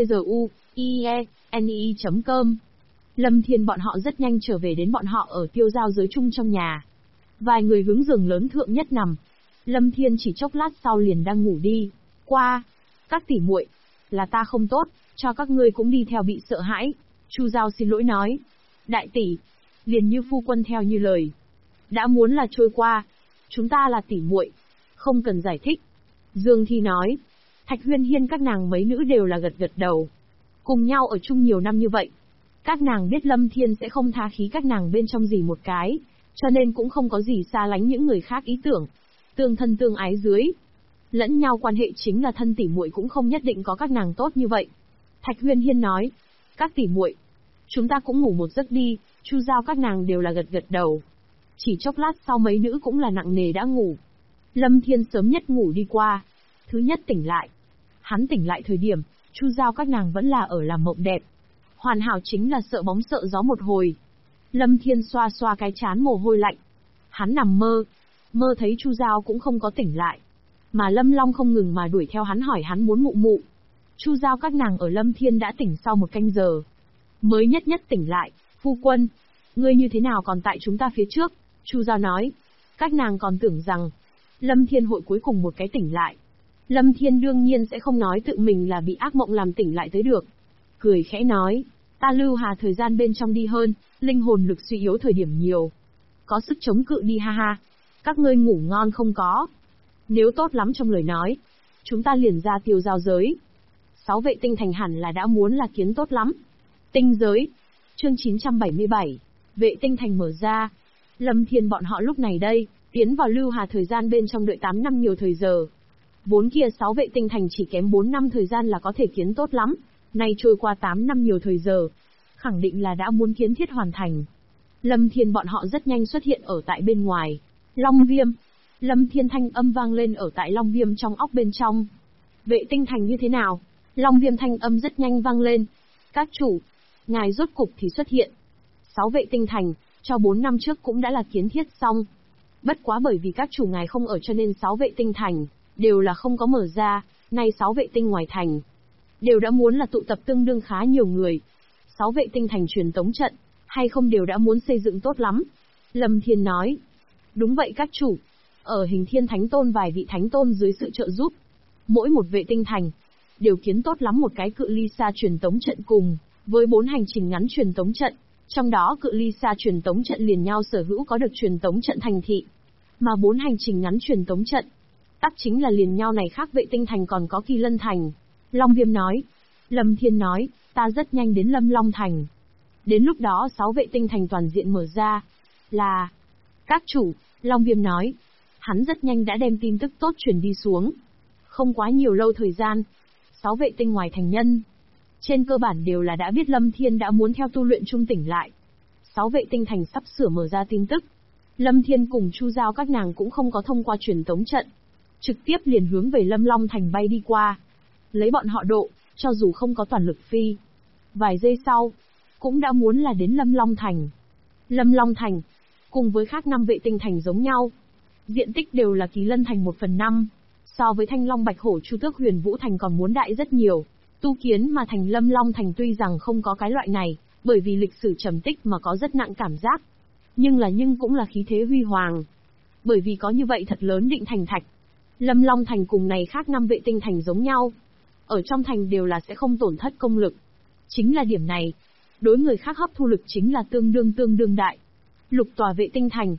tzuie.nie.com. Lâm Thiên bọn họ rất nhanh trở về đến bọn họ ở tiêu giao giới chung trong nhà. Vài người hướng giường lớn thượng nhất nằm. Lâm Thiên chỉ chốc lát sau liền đang ngủ đi. Qua. Các tỷ muội, là ta không tốt, cho các ngươi cũng đi theo bị sợ hãi. Chu Giao xin lỗi nói. Đại tỷ, liền như phu quân theo như lời. Đã muốn là trôi qua. Chúng ta là tỷ muội, không cần giải thích. Dương Thi nói. Thạch Huyên Hiên các nàng mấy nữ đều là gật gật đầu. Cùng nhau ở chung nhiều năm như vậy. Các nàng biết Lâm Thiên sẽ không tha khí các nàng bên trong gì một cái, cho nên cũng không có gì xa lánh những người khác ý tưởng. Tương thân tương ái dưới. Lẫn nhau quan hệ chính là thân tỷ muội cũng không nhất định có các nàng tốt như vậy. Thạch Huyên Hiên nói. Các tỷ muội, chúng ta cũng ngủ một giấc đi. Chu Giao các nàng đều là gật gật đầu. Chỉ chốc lát sau mấy nữ cũng là nặng nề đã ngủ. Lâm Thiên sớm nhất ngủ đi qua. Thứ nhất tỉnh lại. Hắn tỉnh lại thời điểm, Chu Giao các nàng vẫn là ở làm mộng đẹp. Hoàn hảo chính là sợ bóng sợ gió một hồi. Lâm Thiên xoa xoa cái trán mồ hôi lạnh. Hắn nằm mơ thấy Chu Giao cũng không có tỉnh lại. Mà Lâm Long không ngừng mà đuổi theo hắn hỏi hắn muốn mụ mụ. Chu Giao các nàng ở Lâm Thiên đã tỉnh sau một canh giờ. Mới nhất tỉnh lại, phu quân. Ngươi như thế nào còn tại chúng ta phía trước? Chu Giao nói. Các nàng còn tưởng rằng, Lâm Thiên hội cuối cùng một cái tỉnh lại. Lâm Thiên đương nhiên sẽ không nói tự mình là bị ác mộng làm tỉnh lại tới được. Cười khẽ nói, ta Lưu Hà thời gian bên trong đi hơn, linh hồn lực suy yếu thời điểm nhiều. Có sức chống cự đi ha ha. Các ngươi ngủ ngon không có? Nếu tốt lắm trong lời nói, chúng ta liền ra tiêu giao giới. 6 vệ tinh thành hẳn là đã muốn là kiến tốt lắm. Tinh giới. Chương 977. Vệ tinh thành mở ra. Lâm Thiên bọn họ lúc này đây, tiến vào Lưu Hà thời gian bên trong đợi 8 năm nhiều thời giờ. Vốn kia 6 vệ tinh thành chỉ kém 4 năm thời gian là có thể kiến tốt lắm. Nay trôi qua 8 năm nhiều thời giờ. Khẳng định là đã muốn kiến thiết hoàn thành. Lâm Thiên bọn họ rất nhanh xuất hiện ở tại bên ngoài. Long Viêm. Lâm Thiên thanh âm vang lên ở tại Long Viêm trong óc bên trong. Vệ tinh thành như thế nào? Long Viêm thanh âm rất nhanh vang lên. Các chủ, ngài rốt cục thì xuất hiện. 6 vệ tinh thành, cho 4 năm trước cũng đã là kiến thiết xong. Bất quá bởi vì các chủ ngài không ở cho nên 6 vệ tinh thành, đều là không có mở ra, nay 6 vệ tinh ngoài thành. Đều đã muốn là tụ tập tương đương khá nhiều người. 6 vệ tinh thành truyền tống trận, hay không đều đã muốn xây dựng tốt lắm. Lâm Thiên nói. Đúng vậy các chủ. Ở Hình Thiên Thánh Tôn vài vị Thánh Tôn dưới sự trợ giúp. Mỗi một vệ tinh thành, đều kiến tốt lắm một cái cự ly xa truyền tống trận cùng, với 4 hành trình ngắn truyền tống trận. Trong đó cự ly xa truyền tống trận liền nhau sở hữu có được truyền tống trận thành thị. Mà 4 hành trình ngắn truyền tống trận, tắc chính là liền nhau này khác vệ tinh thành còn có Kỳ Lân Thành. Long Viêm nói. Lâm Thiên nói, ta rất nhanh đến Lâm Long Thành. Đến lúc đó 6 vệ tinh thành toàn diện mở ra. Là... Các chủ, Long Viêm nói. Hắn rất nhanh đã đem tin tức tốt truyền đi xuống. Không quá nhiều lâu thời gian, 6 vệ tinh ngoài thành nhân, trên cơ bản đều là đã biết Lâm Thiên đã muốn theo tu luyện trung tỉnh lại. 6 vệ tinh thành sắp sửa mở ra tin tức. Lâm Thiên cùng Chu Giao các nàng cũng không có thông qua truyền tống trận. Trực tiếp liền hướng về Lâm Long Thành bay đi qua. Lấy bọn họ độ, cho dù không có toàn lực phi. Vài giây sau, cũng đã muốn là đến Lâm Long Thành. Lâm Long Thành, cùng với khác 5 vệ tinh thành giống nhau. Diện tích đều là Kỳ Lân Thành 1/5. So với Thanh Long Bạch Hổ Chu Tước Huyền Vũ Thành còn muốn đại rất nhiều. Tu kiến mà thành Lâm Long Thành tuy rằng không có cái loại này, bởi vì lịch sử trầm tích mà có rất nặng cảm giác. Nhưng cũng là khí thế huy hoàng. Bởi vì có như vậy thật lớn định thành thạch. Lâm Long Thành cùng này khác 5 vệ tinh thành giống nhau. Ở trong thành đều là sẽ không tổn thất công lực. Chính là điểm này. Đối người khác hấp thu lực chính là tương đương đại. Lục tòa vệ tinh thành.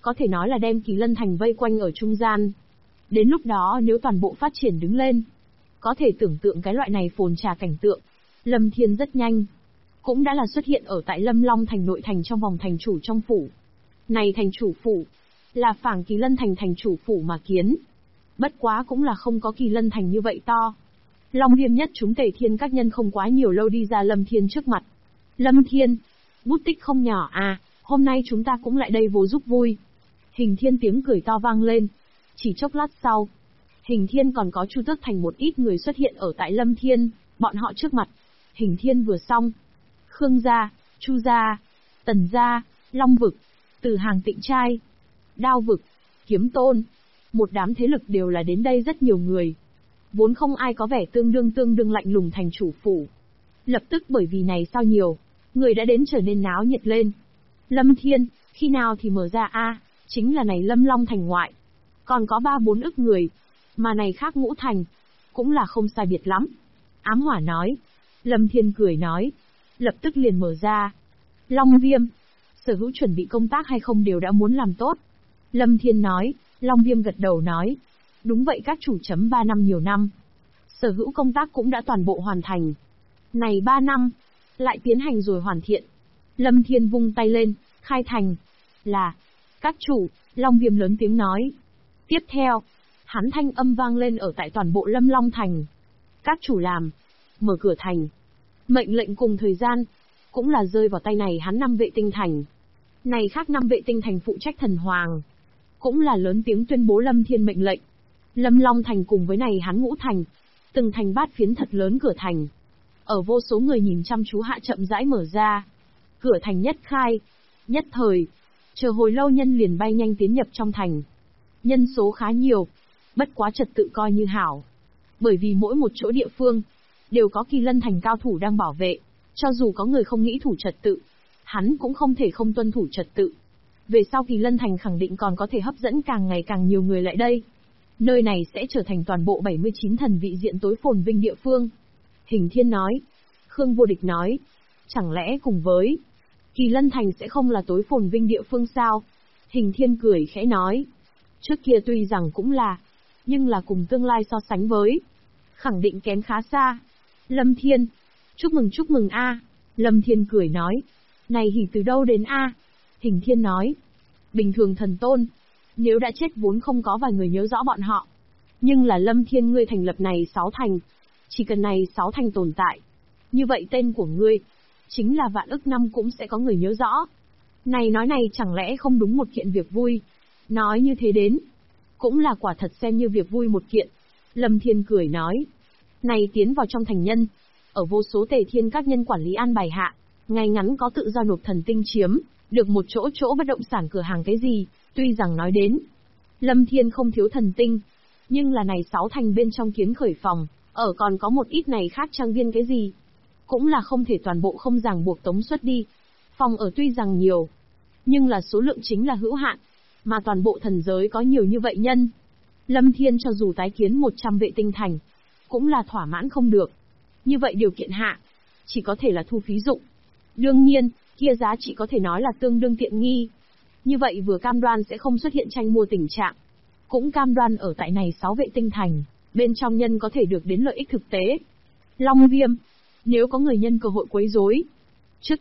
có thể nói là đem Kỳ Lân Thành vây quanh ở trung gian. Đến lúc đó nếu toàn bộ phát triển đứng lên, có thể tưởng tượng cái loại này phồn trà cảnh tượng. Lâm Thiên rất nhanh, cũng đã là xuất hiện ở tại Lâm Long Thành nội thành trong vòng thành chủ trong phủ. Này thành chủ phủ, là phảng Kỳ Lân Thành thành chủ phủ mà kiến. Bất quá cũng là không có Kỳ Lân Thành như vậy to. Long Viêm nhất chúng Tề Thiên các nhân không quá nhiều lâu đi ra Lâm Thiên trước mặt. Lâm Thiên, bút tích không nhỏ à, hôm nay chúng ta cũng lại đây vô giúp vui. Hình Thiên tiếng cười to vang lên. Chỉ chốc lát sau, Hình Thiên còn có Chu Tước Thành một ít người xuất hiện ở tại Lâm Thiên, bọn họ trước mặt. Hình Thiên vừa xong, Khương gia, Chu gia, Tần gia, Long vực, Từ Hàng Tịnh trai, Đao vực, Kiếm tôn, một đám thế lực đều là đến đây rất nhiều người. Vốn không ai có vẻ tương đương lạnh lùng thành chủ phủ. Lập tức bởi vì này sao nhiều, người đã đến trở nên náo nhiệt lên. Lâm Thiên, khi nào thì mở ra a? Chính là này Lâm Long Thành ngoại. Còn có 3-4 ức người, mà này khác Ngũ Thành, cũng là không sai biệt lắm. Ám Hỏa nói. Lâm Thiên cười nói, lập tức liền mở ra. Long Viêm, sở hữu chuẩn bị công tác hay không đều đã muốn làm tốt. Lâm Thiên nói. Long Viêm gật đầu nói, đúng vậy các chủ chấm 3 năm nhiều năm. Sở hữu công tác cũng đã toàn bộ hoàn thành. Này 3 năm, lại tiến hành rồi hoàn thiện. Lâm Thiên vung tay lên, khai thành. Là, các chủ, Long Viêm lớn tiếng nói. Tiếp theo, hắn thanh âm vang lên ở tại toàn bộ Lâm Long Thành. Các chủ làm, mở cửa thành. Mệnh lệnh cùng thời gian, cũng là rơi vào tay này hắn 5 vệ tinh thành. Này khác 5 vệ tinh thành phụ trách thần hoàng. Cũng là lớn tiếng tuyên bố Lâm Thiên mệnh lệnh. Lâm Long Thành cùng với này hắn Ngũ Thành, từng thành bát phiến thật lớn cửa thành. Ở vô số người nhìn chăm chú hạ chậm rãi mở ra. Cửa thành nhất khai, nhất thời, chờ hồi lâu nhân liền bay nhanh tiến nhập trong thành. Nhân số khá nhiều, bất quá trật tự coi như hảo. Bởi vì mỗi một chỗ địa phương, đều có Kỳ Lân Thành cao thủ đang bảo vệ, cho dù có người không nghĩ thủ trật tự, hắn cũng không thể không tuân thủ trật tự. Về sau Kỳ Lân Thành khẳng định còn có thể hấp dẫn càng ngày càng nhiều người lại đây. Nơi này sẽ trở thành toàn bộ 79 thần vị diện tối phồn vinh địa phương. Hình Thiên nói. Khương Vô Địch nói. Chẳng lẽ cùng với Kỳ Lân Thành sẽ không là tối phồn vinh địa phương sao? Hình Thiên cười khẽ nói. Trước kia tuy rằng cũng là, nhưng là cùng tương lai so sánh với, khẳng định kém khá xa. Lâm Thiên, chúc mừng a. Lâm Thiên cười nói. Này hỉ từ đâu đến a? Hình Thiên nói. Bình thường thần tôn, nếu đã chết vốn không có vài người nhớ rõ bọn họ. Nhưng là Lâm Thiên ngươi thành lập này 6 thành. Chỉ cần này 6 thành tồn tại. Như vậy tên của ngươi, chính là vạn ức năm cũng sẽ có người nhớ rõ. Này nói này chẳng lẽ không đúng một kiện việc vui. Nói như thế đến, cũng là quả thật xem như việc vui một kiện. Lâm Thiên cười nói. Này tiến vào trong thành nhân, ở vô số Tề Thiên các nhân quản lý an bài hạ, ngày ngắn có tự do nộp thần tinh chiếm, được một chỗ bất động sản cửa hàng cái gì, tuy rằng nói đến, Lâm Thiên không thiếu thần tinh, nhưng là này 6 thành bên trong kiến khởi phòng, ở còn có một ít này khác trang viên cái gì, cũng là không thể toàn bộ không ràng buộc tống xuất đi. Phòng ở tuy rằng nhiều, nhưng là số lượng chính là hữu hạn, mà toàn bộ thần giới có nhiều như vậy nhân. Lâm Thiên cho dù tái kiến 100 vệ tinh thành, cũng là thỏa mãn không được. Như vậy điều kiện hạ, chỉ có thể là thu phí dụng. Đương nhiên, kia giá trị có thể nói là tương đương tiện nghi. Như vậy vừa cam đoan sẽ không xuất hiện tranh mua tình trạng, cũng cam đoan ở tại này 6 vệ tinh thành, bên trong nhân có thể được đến lợi ích thực tế. Long Viêm, nếu có người nhân cơ hội quấy rối, trước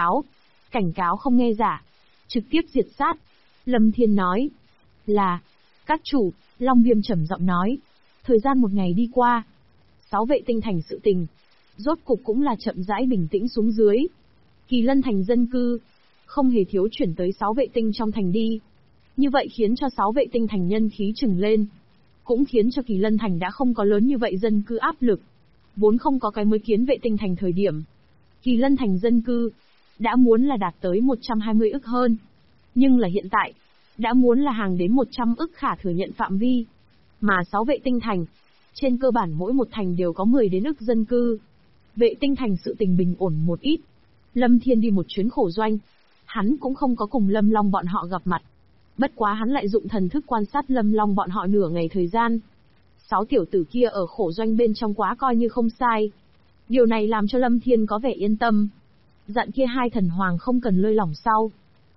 cảnh cáo không nghe giả, trực tiếp diệt sát. Lâm Thiên nói. Là, các chủ, Long Viêm trầm giọng nói. Thời gian một ngày đi qua, 6 vệ tinh thành sự tình, rốt cục cũng là chậm rãi bình tĩnh xuống dưới. Kỳ Lân Thành dân cư, không hề thiếu chuyển tới 6 vệ tinh trong thành đi. Như vậy khiến cho 6 vệ tinh thành nhân khí trừng lên. Cũng khiến cho Kỳ Lân Thành đã không có lớn như vậy dân cư áp lực. Vốn không có cái mới kiến vệ tinh thành thời điểm. Kỳ Lân Thành dân cư, đã muốn là đạt tới 120 ức hơn. Nhưng là hiện tại, đã muốn là hàng đến 100 ức khả thừa nhận phạm vi. Mà 6 vệ tinh thành, trên cơ bản mỗi một thành đều có 10 đến ức dân cư. Vệ tinh thành sự tình bình ổn một ít. Lâm Thiên đi một chuyến khổ doanh. Hắn cũng không có cùng Lâm Long bọn họ gặp mặt. Bất quá hắn lại dụng thần thức quan sát Lâm Long bọn họ nửa ngày thời gian. 6 tiểu tử kia ở khổ doanh bên trong quá coi như không sai. Điều này làm cho Lâm Thiên có vẻ yên tâm. Dặn kia 2 thần hoàng không cần lơi lỏng sau.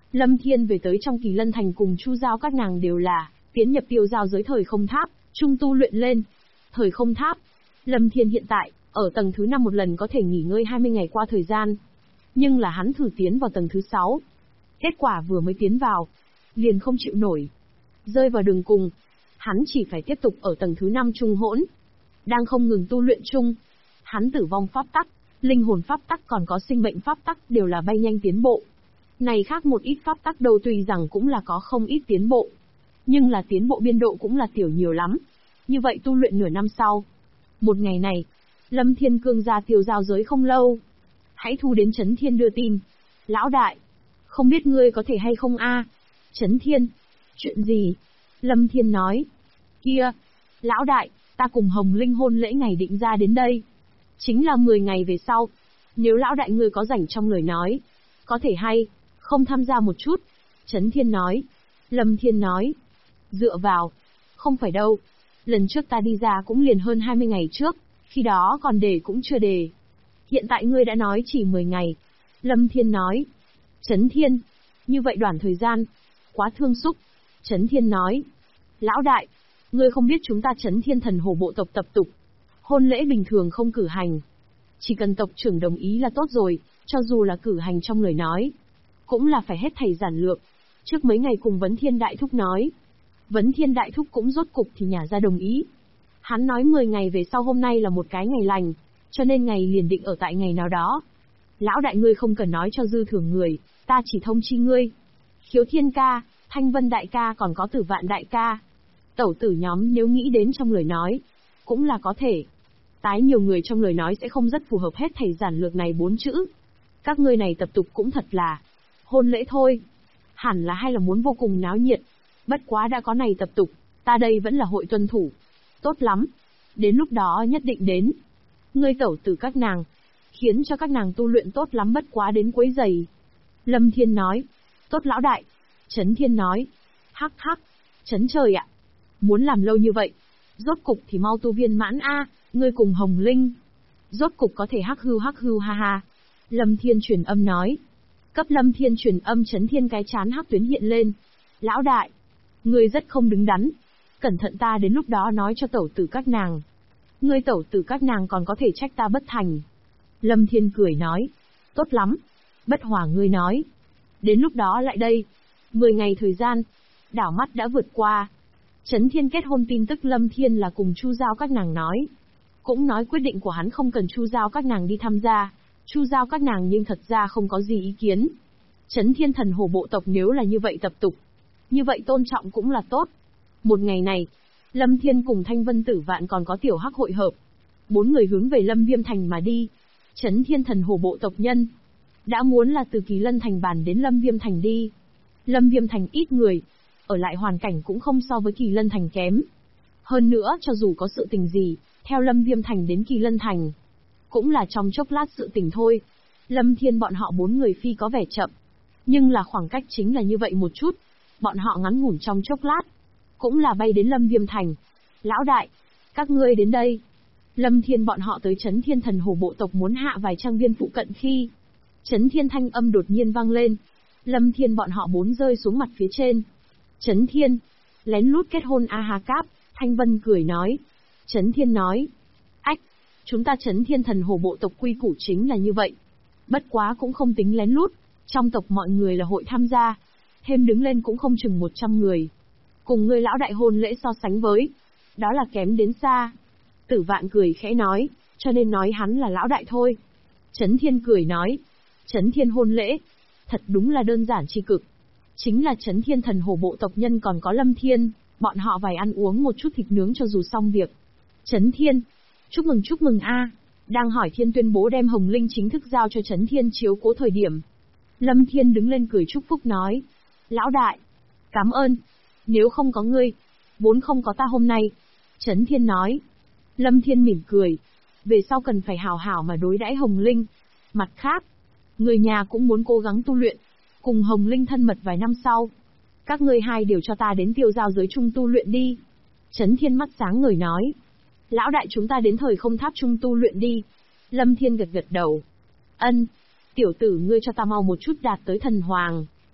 Lâm Thiên về tới trong Kỳ Lân Thành cùng Chu Giao các nàng đều là tiến nhập tiêu giao giới thời không tháp, chung tu luyện lên. Thời không tháp, Lâm Thiên hiện tại, ở tầng thứ 5 một lần có thể nghỉ ngơi 20 ngày qua thời gian. Nhưng là hắn thử tiến vào tầng thứ 6. Kết quả vừa mới tiến vào, liền không chịu nổi. Rơi vào đường cùng, hắn chỉ phải tiếp tục ở tầng thứ 5 trung hỗn. Đang không ngừng tu luyện chung, hắn tử vong pháp tắc, linh hồn pháp tắc còn có sinh mệnh pháp tắc đều là bay nhanh tiến bộ. Này khác một ít pháp tắc đâu tuy rằng cũng là có không ít tiến bộ. Nhưng là tiến bộ biên độ cũng là tiểu nhiều lắm. Như vậy tu luyện nửa năm sau. Một ngày này, Lâm Thiên Cương ra tiêu giao giới không lâu. Hãy thu đến Chấn Thiên đưa tin. Lão đại, không biết ngươi có thể hay không a? Chấn Thiên, chuyện gì? Lâm Thiên nói. Kia, lão đại, ta cùng Hồng Linh hôn lễ ngày định ra đến đây. Chính là 10 ngày về sau. Nếu lão đại ngươi có rảnh trong lời nói, có thể hay, không tham gia một chút. Chấn Thiên nói. Lâm Thiên nói. Dựa vào. Không phải đâu. Lần trước ta đi ra cũng liền hơn 20 ngày trước, khi đó còn đề cũng chưa đề. Hiện tại ngươi đã nói chỉ 10 ngày. Lâm Thiên nói. Chấn Thiên. Như vậy đoạn thời gian. Quá thương xúc. Chấn Thiên nói. Lão đại. Ngươi không biết chúng ta Chấn Thiên thần hồ bộ tộc tập tục. Hôn lễ bình thường không cử hành. Chỉ cần tộc trưởng đồng ý là tốt rồi, cho dù là cử hành trong lời nói. Cũng là phải hết thảy giản lược. Trước mấy ngày cùng Vấn Thiên Đại Thúc nói. Vấn Thiên Đại Thúc cũng rốt cục thì nhả ra đồng ý. Hắn nói 10 ngày về sau hôm nay là một cái ngày lành, cho nên ngày liền định ở tại ngày nào đó. Lão đại ngươi không cần nói cho dư thường người, ta chỉ thông chi ngươi. Khiếu Thiên ca, Thanh Vân đại ca còn có Tử Vạn đại ca. Tẩu tử nhóm nếu nghĩ đến trong lời nói, cũng là có thể. Tái nhiều người trong lời nói sẽ không rất phù hợp hết thảy giản lược này 4 chữ. Các ngươi này tập tục cũng thật là hôn lễ thôi. Hẳn là hay là muốn vô cùng náo nhiệt. Bất quá đã có này tập tục, ta đây vẫn là hội tuân thủ. Tốt lắm. Đến lúc đó nhất định đến. Ngươi tẩu tử các nàng, khiến cho các nàng tu luyện tốt lắm bất quá đến quấy giày. Lâm Thiên nói. Tốt lão đại. Chấn Thiên nói. Hắc hắc. Chấn trời ạ. Muốn làm lâu như vậy. Rốt cục thì mau tu viên mãn a, ngươi cùng Hồng Linh. Rốt cục có thể hắc hưu ha ha. Lâm Thiên truyền âm nói. Cấp Lâm Thiên truyền âm Chấn Thiên cái chán hắc tuyến hiện lên. Lão đại. Ngươi rất không đứng đắn. Cẩn thận ta đến lúc đó nói cho tẩu tử các nàng. Ngươi tẩu tử các nàng còn có thể trách ta bất thành. Lâm Thiên cười nói. Tốt lắm. Bất hòa ngươi nói. Đến lúc đó lại đây. 10 ngày thời gian. Đảo mắt đã vượt qua. Chấn Thiên kết hôn tin tức Lâm Thiên là cùng Chu Giao các nàng nói. Cũng nói quyết định của hắn không cần Chu Giao các nàng đi tham gia. Chu Giao các nàng nhưng thật ra không có gì ý kiến. Chấn Thiên thần hồ bộ tộc nếu là như vậy tập tục. Như vậy tôn trọng cũng là tốt. Một ngày này, Lâm Thiên cùng Thanh Vân Tử Vạn còn có Tiểu Hắc hội hợp. 4 người hướng về Lâm Viêm Thành mà đi. Chấn Thiên thần hồ bộ tộc nhân. Đã muốn là từ Kỳ Lân Thành bản đến Lâm Viêm Thành đi. Lâm Viêm Thành ít người. Ở lại hoàn cảnh cũng không so với Kỳ Lân Thành kém. Hơn nữa cho dù có sự tình gì, theo Lâm Viêm Thành đến Kỳ Lân Thành. Cũng là trong chốc lát sự tình thôi. Lâm Thiên bọn họ 4 người phi có vẻ chậm. Nhưng là khoảng cách chính là như vậy một chút. Bọn họ ngắn ngủn trong chốc lát. Cũng là bay đến Lâm Viêm Thành. Lão đại, các ngươi đến đây. Lâm Thiên bọn họ tới Chấn Thiên thần hồ bộ tộc muốn hạ vài trang viên phụ cận khi. Chấn Thiên thanh âm đột nhiên vang lên. Lâm Thiên bọn họ 4 rơi xuống mặt phía trên. Chấn Thiên, lén lút kết hôn a ha cáp, Thanh Vân cười nói. Chấn Thiên nói. Ách, chúng ta Chấn Thiên thần hồ bộ tộc quy củ chính là như vậy. Bất quá cũng không tính lén lút, trong tộc mọi người là hội tham gia. Thêm đứng lên cũng không chừng 100 người. Cùng ngươi lão đại hôn lễ so sánh với. Đó là kém đến xa. Tử Vạn cười khẽ nói, cho nên nói hắn là lão đại thôi. Chấn Thiên cười nói. Chấn Thiên hôn lễ. Thật đúng là đơn giản chi cực. Chính là Chấn Thiên thần hồ bộ tộc nhân còn có Lâm Thiên. Bọn họ vài ăn uống một chút thịt nướng cho dù xong việc. Chấn Thiên. Chúc mừng a. Đang hỏi Thiên tuyên bố đem Hồng Linh chính thức giao cho Chấn Thiên chiếu cố thời điểm. Lâm Thiên đứng lên cười chúc phúc nói. Lão đại. Cảm ơn. Nếu không có ngươi, vốn không có ta hôm nay. Chấn Thiên nói. Lâm Thiên mỉm cười. Về sau cần phải hào hảo mà đối đãi Hồng Linh. Mặt khác, người nhà cũng muốn cố gắng tu luyện. Cùng Hồng Linh thân mật vài năm sau. Các ngươi hai đều cho ta đến tiêu giao giới chung tu luyện đi. Chấn Thiên mắt sáng ngời nói. Lão đại chúng ta đến thời không tháp chung tu luyện đi. Lâm Thiên gật gật đầu. Ân. Tiểu tử ngươi cho ta mau một chút đạt tới thần hoàng.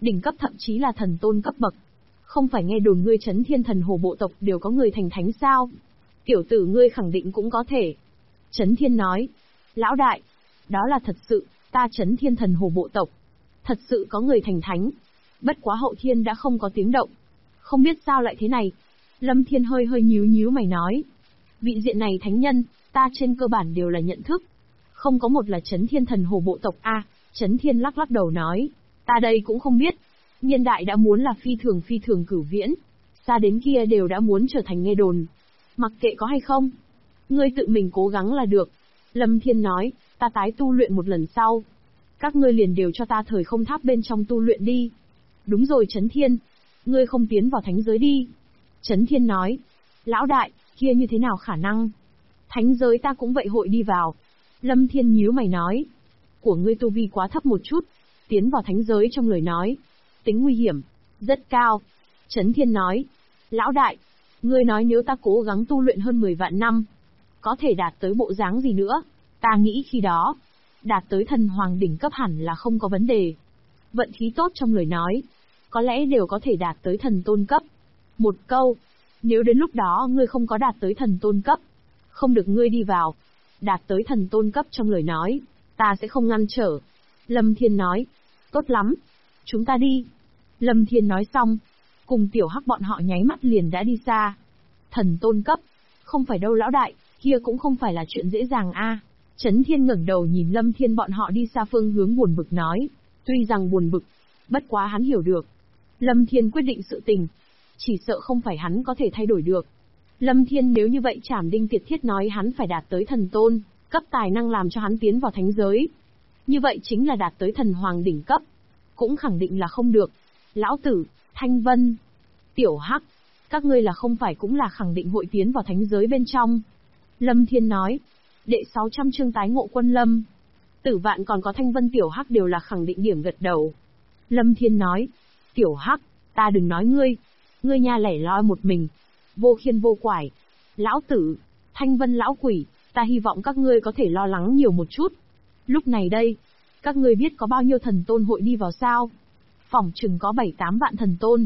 đỉnh cấp thậm chí là thần tôn cấp bậc. Không phải nghe đồn ngươi Chấn Thiên Thần Hồ bộ tộc đều có người thành thánh sao? Tiểu tử ngươi khẳng định cũng có thể. Chấn Thiên nói, lão đại, đó là thật sự, ta Chấn Thiên Thần Hồ bộ tộc. Thật sự có người thành thánh. Bất quá hậu thiên đã không có tiếng động. Không biết sao lại thế này. Lâm Thiên hơi hơi nhíu mày nói. Vị diện này thánh nhân, ta trên cơ bản đều là nhận thức. Không có một là Chấn Thiên Thần Hồ bộ tộc a. Chấn Thiên lắc đầu nói. Ta đây cũng không biết. Niên đại đã muốn là phi thường cửu viễn. Xa đến kia đều đã muốn trở thành nghe đồn. Mặc kệ có hay không. Ngươi tự mình cố gắng là được. Lâm Thiên nói, ta tái tu luyện một lần sau. Các ngươi liền đều cho ta thời không tháp bên trong tu luyện đi. Đúng rồi Chấn Thiên. Ngươi không tiến vào thánh giới đi. Chấn Thiên nói, lão đại, kia như thế nào khả năng? Thánh giới ta cũng vậy hội đi vào. Lâm Thiên nhíu mày nói, của ngươi tu vi quá thấp một chút, tiến vào thánh giới trong lời nói, tính nguy hiểm, rất cao. Chấn Thiên nói, lão đại, ngươi nói nếu ta cố gắng tu luyện hơn 10 vạn năm, có thể đạt tới bộ dáng gì nữa? Ta nghĩ khi đó, đạt tới thần hoàng đỉnh cấp hẳn là không có vấn đề. Vận khí tốt trong lời nói, có lẽ đều có thể đạt tới thần tôn cấp. Một câu, nếu đến lúc đó ngươi không có đạt tới thần tôn cấp, không được ngươi đi vào, đạt tới thần tôn cấp trong lời nói, ta sẽ không ngăn trở. Lâm Thiên nói, tốt lắm, chúng ta đi. Lâm Thiên nói xong, cùng Tiểu Hắc bọn họ nháy mắt liền đã đi xa. Thần tôn cấp, không phải đâu lão đại, kia cũng không phải là chuyện dễ dàng a. Chấn Thiên ngẩng đầu nhìn Lâm Thiên bọn họ đi xa phương hướng buồn bực nói, tuy rằng buồn bực, bất quá hắn hiểu được. Lâm Thiên quyết định sự tình, chỉ sợ không phải hắn có thể thay đổi được. Lâm Thiên nếu như vậy Trảm Đinh Tiệt Thiết nói hắn phải đạt tới thần tôn, cấp tài năng làm cho hắn tiến vào thánh giới. Như vậy chính là đạt tới thần hoàng đỉnh cấp. Cũng khẳng định là không được. Lão Tử, Thanh Vân, Tiểu Hắc, các ngươi là không phải cũng là khẳng định hội tiến vào thánh giới bên trong. Lâm Thiên nói, đệ 600 chương tái ngộ quân lâm. Tử Vạn còn có Thanh Vân Tiểu Hắc đều là khẳng định điểm gật đầu. Lâm Thiên nói, Tiểu Hắc, ta đừng nói ngươi nha lẻ loi một mình, vô khiên vô quải. Lão Tử, Thanh Vân lão quỷ, ta hy vọng các ngươi có thể lo lắng nhiều một chút. Lúc này đây, các ngươi biết có bao nhiêu thần tôn hội đi vào sao? Phỏng chừng có 7-8 vạn thần tôn.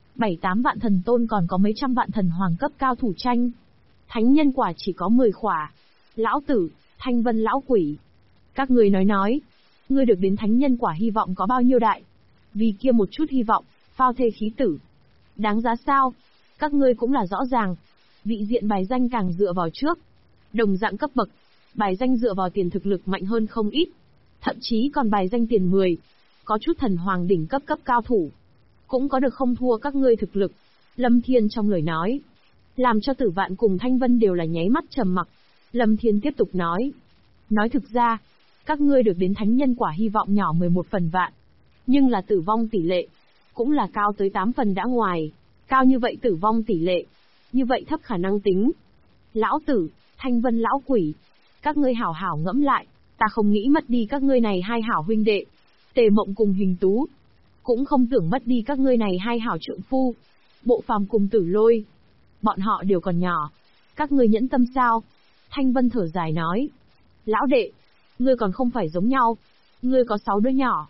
7-8 vạn thần tôn còn có mấy trăm vạn thần hoàng cấp cao thủ tranh. Thánh nhân quả chỉ có 10 khỏa. Lão Tử, Thanh Vân lão quỷ. Các ngươi nói, ngươi được đến thánh nhân quả hy vọng có bao nhiêu đại? Vì kia một chút hy vọng, phao thê khí tử. Đáng giá sao? Các ngươi cũng là rõ ràng. Vị diện bài danh càng dựa vào trước. Đồng dạng cấp bậc, bài danh dựa vào tiền thực lực mạnh hơn không ít. Thậm chí còn bài danh tiền 10. Có chút thần hoàng đỉnh cấp cao thủ. Cũng có được không thua các ngươi thực lực. Lâm Thiên trong lời nói, làm cho Tử Vạn cùng Thanh Vân đều là nháy mắt trầm mặc. Lâm Thiên tiếp tục nói. Nói thực ra, các ngươi được đến thánh nhân quả hy vọng nhỏ 11 phần vạn. Nhưng là tử vong tỷ lệ, cũng là cao tới 8 phần đã ngoài. Cao như vậy tử vong tỷ lệ, như vậy thấp khả năng tính. Lão Tử, Thanh Vân lão quỷ, các ngươi hảo hảo ngẫm lại, ta không nghĩ mất đi các ngươi này hai hảo huynh đệ, Tề Mộng cùng Hình Tú. Cũng không tưởng mất đi các ngươi này hai hảo trượng phu, Bộ Phàm cùng Tử Lôi. Bọn họ đều còn nhỏ, các ngươi nhẫn tâm sao? Thanh Vân thở dài nói. Lão đệ, ngươi còn không phải giống nhau, ngươi có 6 đứa nhỏ,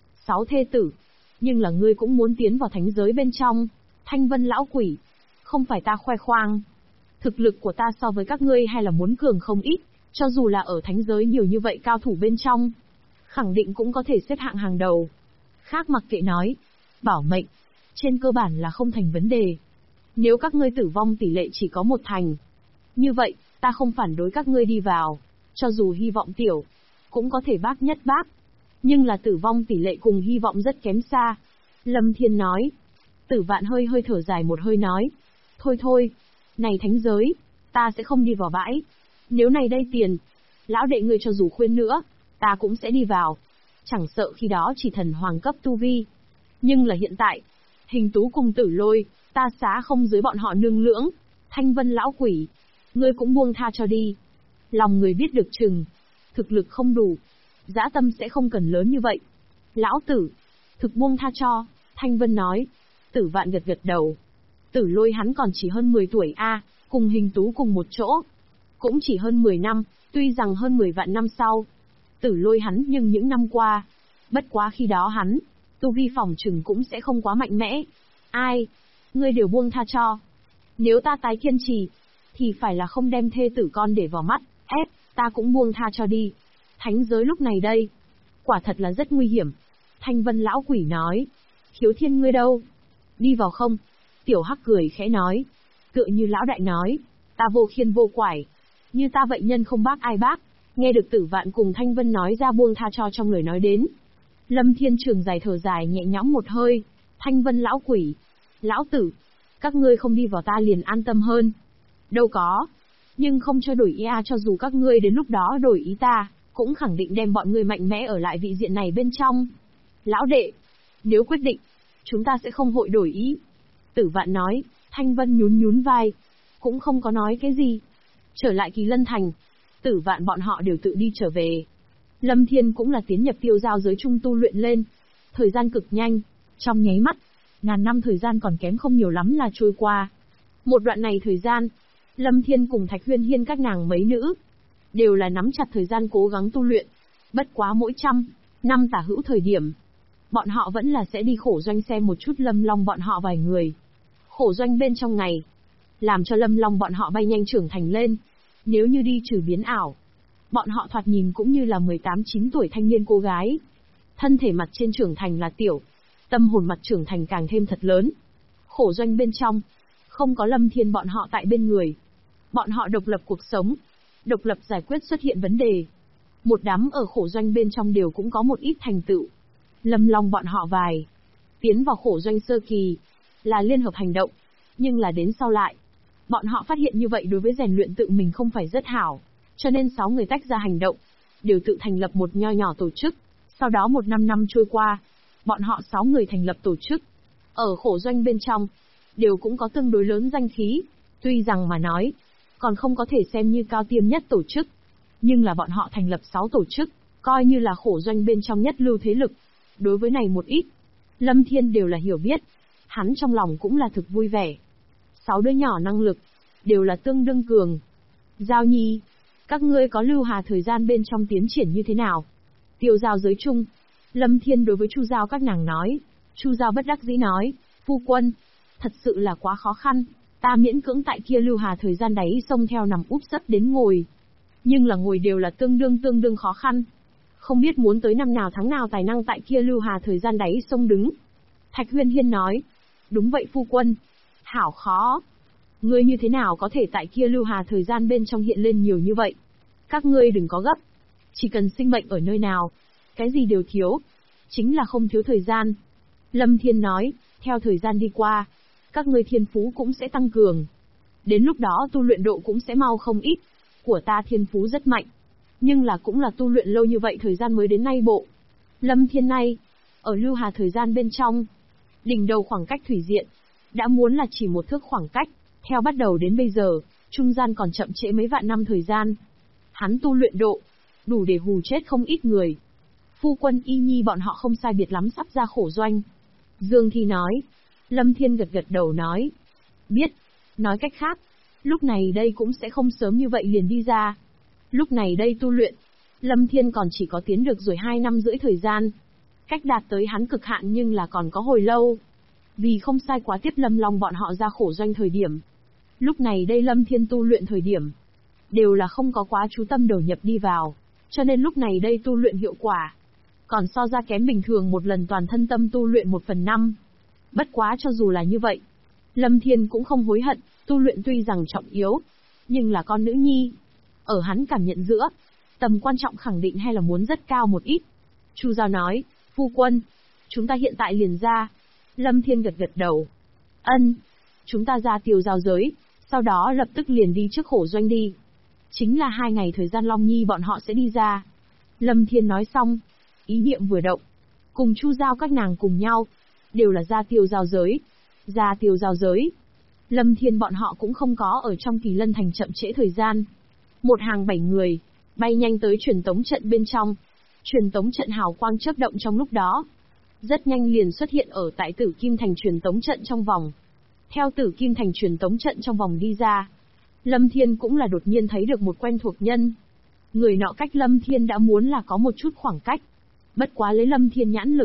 6 thê tử, nhưng là ngươi cũng muốn tiến vào thánh giới bên trong. Thanh Vân lão quỷ, không phải ta khoe khoang. Thực lực của ta so với các ngươi hay là muốn cường không ít, cho dù là ở thánh giới nhiều như vậy cao thủ bên trong, khẳng định cũng có thể xếp hạng hàng đầu. Khác mặc kệ nói, bảo mệnh, trên cơ bản là không thành vấn đề. Nếu các ngươi tử vong tỷ lệ chỉ có 1 thành, như vậy, ta không phản đối các ngươi đi vào, cho dù hy vọng tiểu, cũng có thể bác nhất bác. Nhưng là tử vong tỷ lệ cùng hy vọng rất kém xa. Lâm Thiên nói. Tử Vạn hơi hơi thở dài một hơi nói. Thôi, này thánh giới, ta sẽ không đi vào bãi. Nếu này đây tiền, lão đệ ngươi cho dù khuyên nữa, ta cũng sẽ đi vào. Chẳng sợ khi đó chỉ thần hoàng cấp tu vi. Nhưng là hiện tại, Hình Tú cùng Tử Lôi, ta xá không dưới bọn họ nương lưỡng. Thanh Vân lão quỷ, ngươi cũng buông tha cho đi. Lòng người biết được chừng, thực lực không đủ, dã tâm sẽ không cần lớn như vậy. Lão Tử, thực buông tha cho, Thanh Vân nói. Tử Vạn gật đầu. Tử Lôi hắn còn chỉ hơn 10 tuổi a, cùng Hình Tú cùng một chỗ. Cũng chỉ hơn 10 năm, tuy rằng hơn 10 vạn năm sau. Tử Lôi hắn nhưng những năm qua, bất quá khi đó hắn, tu vi phỏng chừng cũng sẽ không quá mạnh mẽ. Ai? Ngươi đều buông tha cho. Nếu ta tái kiên trì, thì phải là không đem thê tử con để vào mắt, ép, ta cũng buông tha cho đi. Thánh giới lúc này đây, quả thật là rất nguy hiểm. Thanh Vân lão quỷ nói, Khiếu Thiên ngươi đâu? Đi vào không? Tiểu Hắc cười khẽ nói, tựa như lão đại nói, ta vô khiên vô quải. Như ta vậy nhân không bác ai bác. Nghe được Tử Vạn cùng Thanh Vân nói ra buông tha cho trong lời nói đến. Lâm Thiên Trường dài thở dài nhẹ nhõm một hơi. Thanh Vân lão quỷ, lão tử, các ngươi không đi vào ta liền an tâm hơn. Đâu có, nhưng không cho đổi ý cho dù các ngươi đến lúc đó đổi ý ta, cũng khẳng định đem bọn ngươi mạnh mẽ ở lại vị diện này bên trong. Lão đệ, nếu quyết định, chúng ta sẽ không hội đổi ý. Tử Vạn nói. Thanh Vân nhún nhún vai, cũng không có nói cái gì. Trở lại Kỳ Lân Thành, Tử Vạn bọn họ đều tự đi trở về. Lâm Thiên cũng là tiến nhập tiêu giao giới trung tu luyện lên. Thời gian cực nhanh, trong nháy mắt, ngàn năm thời gian còn kém không nhiều lắm là trôi qua. Một đoạn này thời gian, Lâm Thiên cùng Thạch Huyên Hiên các nàng mấy nữ, đều là nắm chặt thời gian cố gắng tu luyện. Bất quá mỗi năm tả hữu thời điểm, bọn họ vẫn là sẽ đi khổ doanh xem một chút Lâm Long bọn họ vài người. Khổ doanh bên trong ngày, làm cho Lâm Long bọn họ bay nhanh trưởng thành lên. Nếu như đi trừ biến ảo, bọn họ thoạt nhìn cũng như là 18-9 tuổi thanh niên cô gái. Thân thể mặt trên trưởng thành là tiểu, tâm hồn mặt trưởng thành càng thêm thật lớn. Khổ doanh bên trong, không có Lâm Thiên bọn họ tại bên người. Bọn họ độc lập cuộc sống, độc lập giải quyết xuất hiện vấn đề. Một đám ở khổ doanh bên trong đều cũng có một ít thành tựu. Lâm Long bọn họ tiến vào khổ doanh sơ kỳ, là liên hợp hành động, nhưng là đến sau lại, bọn họ phát hiện như vậy đối với rèn luyện tự mình không phải rất hảo, cho nên 6 người tách ra hành động, đều tự thành lập một nho nhỏ tổ chức. Sau đó 1 năm trôi qua, bọn họ 6 người thành lập tổ chức. Ở khổ doanh bên trong, đều cũng có tương đối lớn danh khí, tuy rằng mà nói, còn không có thể xem như cao tiêm nhất tổ chức, nhưng là bọn họ thành lập 6 tổ chức, coi như là khổ doanh bên trong nhất lưu thế lực. Đối với này một ít, Lâm Thiên đều là hiểu biết, hắn trong lòng cũng là thực vui vẻ. 6 đứa nhỏ năng lực, đều là tương đương cường. Giao Nhi, các ngươi có lưu hà thời gian bên trong tiến triển như thế nào? Tiêu giao giới chung, Lâm Thiên đối với Chu Giao các nàng nói. Chu Giao bất đắc dĩ nói, phu quân, thật sự là quá khó khăn, ta miễn cưỡng tại kia lưu hà thời gian đáy sông theo nằm úp sấp đến ngồi. Nhưng là ngồi đều là tương đương khó khăn. Không biết muốn tới năm nào tháng nào tài năng tại kia lưu hà thời gian đáy sông đứng. Thạch Huyên Hiên nói, đúng vậy phu quân, hảo khó. Ngươi như thế nào có thể tại kia lưu hà thời gian bên trong hiện lên nhiều như vậy? Các ngươi đừng có gấp. Chỉ cần sinh mệnh ở nơi nào, cái gì đều thiếu. Chính là không thiếu thời gian. Lâm Thiên nói, theo thời gian đi qua, các ngươi thiên phú cũng sẽ tăng cường. Đến lúc đó tu luyện độ cũng sẽ mau không ít. Của ta thiên phú rất mạnh, nhưng là cũng là tu luyện lâu như vậy thời gian mới đến nay bộ. Lâm Thiên này, ở lưu hà thời gian bên trong, đỉnh đầu khoảng cách thủy diện, đã muốn là chỉ một thước khoảng cách, theo bắt đầu đến bây giờ, trung gian còn chậm trễ mấy vạn năm thời gian. Hắn tu luyện độ, đủ để hù chết không ít người. Phu quân Y Nhi bọn họ không sai biệt lắm sắp ra khổ doanh. Dương Thi nói. Lâm Thiên gật gật đầu nói. Biết, nói cách khác, lúc này đây cũng sẽ không sớm như vậy liền đi ra. Lúc này đây tu luyện, Lâm Thiên còn chỉ có tiến được rồi 2 năm rưỡi thời gian. Cách đạt tới hắn cực hạn nhưng là còn có hồi lâu. Vì không sai quá tiếp Lâm Long bọn họ ra khổ doanh thời điểm. Lúc này đây Lâm Thiên tu luyện thời điểm, đều là không có quá chú tâm đầu nhập đi vào, cho nên lúc này đây tu luyện hiệu quả, còn so ra kém bình thường một lần toàn thân tâm tu luyện 1/5. Bất quá cho dù là như vậy, Lâm Thiên cũng không hối hận, tu luyện tuy rằng trọng yếu, nhưng là con nữ nhi. Ở hắn cảm nhận giữa, tầm quan trọng khẳng định hay là muốn rất cao một ít. Chu Giao nói, phu quân, chúng ta hiện tại liền ra. Lâm Thiên gật gật đầu. Ân, chúng ta ra tiêu giao giới, sau đó lập tức liền đi trước khổ doanh đi. Chính là 2 ngày thời gian Long Nhi bọn họ sẽ đi ra. Lâm Thiên nói xong, ý niệm vừa động, cùng Chu Giao các nàng cùng nhau, đều là ra tiêu giao giới. Ra tiêu giao giới, Lâm Thiên bọn họ cũng không có ở trong Kỳ Lân Thành chậm trễ thời gian. Một hàng 7 người, bay nhanh tới truyền tống trận bên trong. Truyền tống trận hào quang chớp động trong lúc đó. Rất nhanh liền xuất hiện ở tại Tử Kim Thành truyền tống trận trong vòng. Theo Tử Kim Thành truyền tống trận trong vòng đi ra, Lâm Thiên cũng là đột nhiên thấy được một quen thuộc nhân. Người nọ cách Lâm Thiên đã muốn là có một chút khoảng cách. Bất quá lấy Lâm Thiên nhãn lực,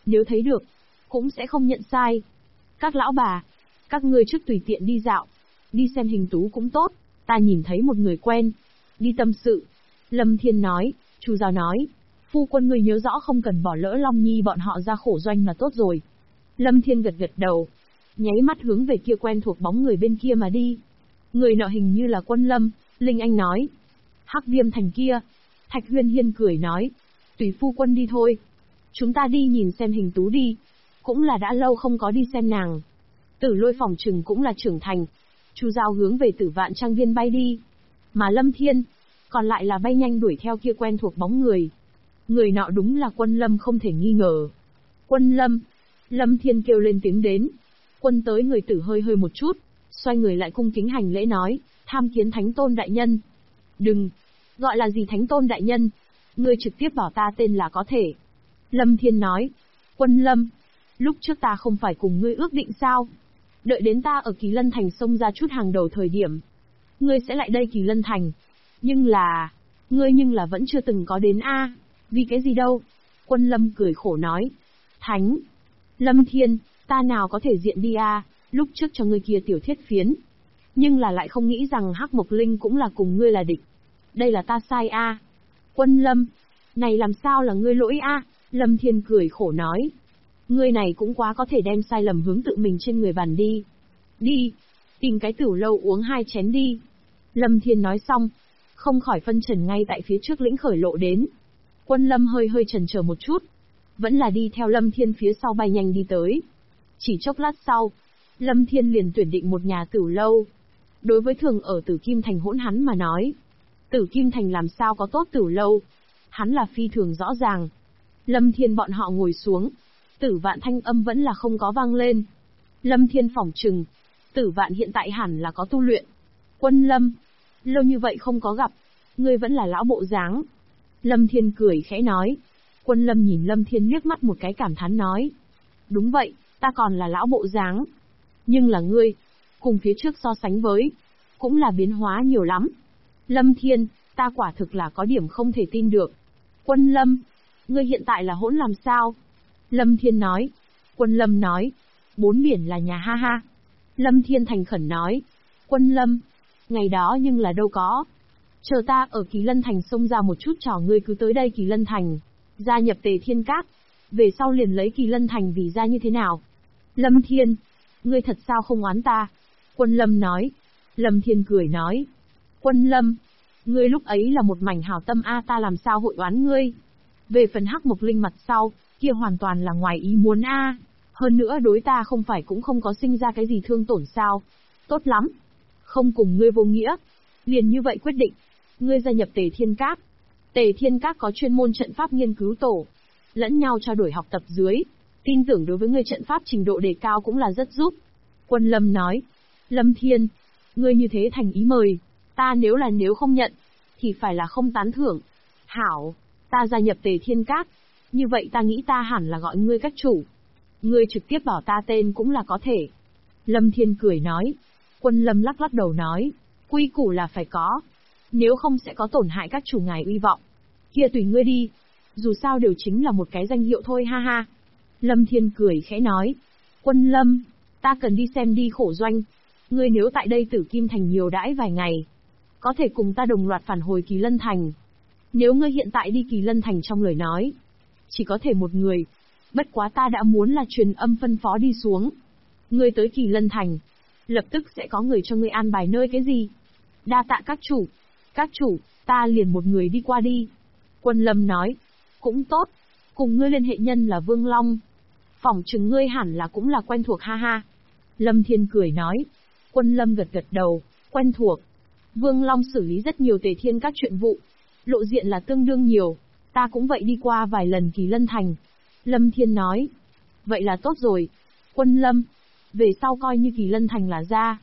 Nếu thấy được, cũng sẽ không nhận sai. Các lão bà, các ngươi trước tùy tiện đi dạo, đi xem hình tú cũng tốt, ta nhìn thấy một người quen, đi tâm sự. Lâm Thiên nói, Chu Giao nói, phu quân ngươi nhớ rõ không cần bỏ lỡ Long Nhi bọn họ ra khổ doanh là tốt rồi. Lâm Thiên gật gật đầu, nháy mắt hướng về kia quen thuộc bóng người bên kia mà đi. Người nọ hình như là Quân Lâm. Linh Anh nói, Hắc Viêm Thành kia. Thạch Huyên Hiên cười nói, tùy phu quân đi thôi. Chúng ta đi nhìn xem hình tú đi. Cũng là đã lâu không có đi xem nàng. Tử Lôi phòng trừng cũng là trưởng thành. Chu Giao hướng về Tử Vạn Trang Viên bay đi. Mà Lâm Thiên, còn lại là bay nhanh đuổi theo kia quen thuộc bóng người. Người nọ đúng là Quân Lâm không thể nghi ngờ. Quân Lâm. Lâm Thiên kêu lên tiếng đến. Quân tới người tử hơi hơi một chút, xoay người lại cung kính hành lễ nói, tham kiến Thánh Tôn đại nhân. Đừng, gọi là gì Thánh Tôn đại nhân, ngươi trực tiếp bảo ta tên là có thể. Lâm Thiên nói, Quân Lâm, lúc trước ta không phải cùng ngươi ước định sao? Đợi đến ta ở Kỳ Lân Thành xông ra chút hàng đầu thời điểm, ngươi sẽ lại đây Kỳ Lân Thành. Nhưng là, ngươi vẫn chưa từng có đến a. Vì cái gì đâu? Quân Lâm cười khổ nói, Thánh Lâm Thiên, ta nào có thể diện đi a, lúc trước cho ngươi kia tiểu thiết phiến. Nhưng là lại không nghĩ rằng Hắc Mộc Linh cũng là cùng ngươi là địch. Đây là ta sai a. Quân Lâm, này làm sao là ngươi lỗi a? Lâm Thiên cười khổ nói, ngươi này cũng quá có thể đem sai lầm hướng tự mình trên người bàn đi. Đi, tìm cái tửu lâu uống 2 chén đi. Lâm Thiên nói xong, không khỏi phân trần ngay tại phía trước lĩnh khởi lộ đến. Quân Lâm hơi hơi chần chờ một chút, vẫn là đi theo Lâm Thiên phía sau bay nhanh đi tới. Chỉ chốc lát sau, Lâm Thiên liền tuyển định một nhà tửu lâu. Đối với thường ở Tử Kim Thành hỗn hắn mà nói, Tử Kim Thành làm sao có tốt tửu lâu, hắn là phi thường rõ ràng. Lâm Thiên bọn họ ngồi xuống, Tử Vạn thanh âm vẫn là không có vang lên. Lâm Thiên phỏng chừng, Tử Vạn hiện tại hẳn là có tu luyện. Quân Lâm, lâu như vậy không có gặp, ngươi vẫn là lão bộ dáng. Lâm Thiên cười khẽ nói. Quân Lâm nhìn Lâm Thiên liếc mắt một cái cảm thán nói, đúng vậy, ta còn là lão bộ dáng. Nhưng là ngươi, cùng phía trước so sánh với, cũng là biến hóa nhiều lắm. Lâm Thiên, ta quả thực là có điểm không thể tin được. Quân Lâm, ngươi hiện tại là hỗn làm sao? Lâm Thiên nói. Quân Lâm nói, 4 biển là nhà ha ha. Lâm Thiên thành khẩn nói, Quân Lâm, ngày đó nhưng là đâu có. Chờ ta ở Kỳ Lân Thành xông ra một chút trò ngươi cứ tới đây Kỳ Lân Thành, gia nhập Tề Thiên Các, về sau liền lấy Kỳ Lân Thành vì ra như thế nào? Lâm Thiên, ngươi thật sao không oán ta? Quân Lâm nói. Lâm Thiên cười nói, Quân Lâm, ngươi lúc ấy là một mảnh hảo tâm a, ta làm sao hội oán ngươi? Về phần Hắc Mộc Linh mặt sau, kia hoàn toàn là ngoài ý muốn a. Hơn nữa đối ta không phải cũng không có sinh ra cái gì thương tổn sao? Tốt lắm, không cùng ngươi vô nghĩa, liền như vậy quyết định. Ngươi gia nhập Tề Thiên Các. Tề Thiên Các có chuyên môn trận pháp nghiên cứu tổ, lẫn nhau trao đổi học tập dưới, tin tưởng đối với ngươi trận pháp trình độ đề cao cũng là rất giúp. Quân Lâm nói, Lâm Thiên, ngươi như thế thành ý mời, ta nếu không nhận, thì phải là không tán thưởng. Hảo, ta gia nhập Tề Thiên Các, như vậy ta nghĩ ta hẳn là gọi ngươi các chủ. Ngươi trực tiếp bảo ta tên cũng là có thể. Lâm Thiên cười nói. Quân Lâm lắc lắc đầu nói, quy củ là phải có, nếu không sẽ có tổn hại các chủ ngài uy vọng. Kia tùy ngươi đi, dù sao đều chính là một cái danh hiệu thôi ha ha. Lâm Thiên cười khẽ nói, Quân Lâm, ta cần đi xem đi khổ doanh. Ngươi nếu tại đây Tử Kim Thành nhiều đãi vài ngày, có thể cùng ta đồng loạt phản hồi Kỳ Lân Thành. Nếu ngươi hiện tại đi Kỳ Lân Thành trong lời nói, chỉ có thể một người, bất quá ta đã muốn là truyền âm phân phó đi xuống. Ngươi tới Kỳ Lân Thành, lập tức sẽ có người cho ngươi an bài nơi cái gì. Đa tạ các chủ, ta liền một người đi qua đi. Quân Lâm nói, cũng tốt, cùng ngươi liên hệ nhân là Vương Long. Phỏng chừng ngươi hẳn là cũng là quen thuộc ha ha. Lâm Thiên cười nói. Quân Lâm gật gật đầu, quen thuộc. Vương Long xử lý rất nhiều Tề Thiên các chuyện vụ, lộ diện là tương đương nhiều, ta cũng vậy đi qua vài lần Kỳ Lân Thành. Lâm Thiên nói, vậy là tốt rồi. Quân Lâm, về sau coi như Kỳ Lân Thành là ra,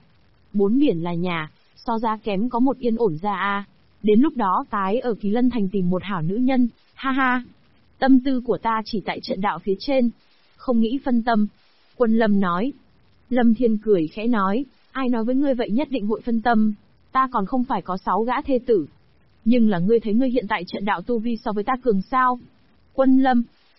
4 biển là nhà, so ra kém có một yên ổn ra a. Đến lúc đó tái ở Kỳ Lân Thành tìm một hảo nữ nhân, ha ha. Tâm tư của ta chỉ tại trận đạo phía trên, không nghĩ phân tâm. Quân Lâm nói. Lâm Thiên cười khẽ nói, ai nói với ngươi vậy nhất định hội phân tâm, ta còn không phải có 6 gã thê tử. Nhưng là ngươi thấy ngươi hiện tại trận đạo tu vi so với ta cường sao? Quân Lâm,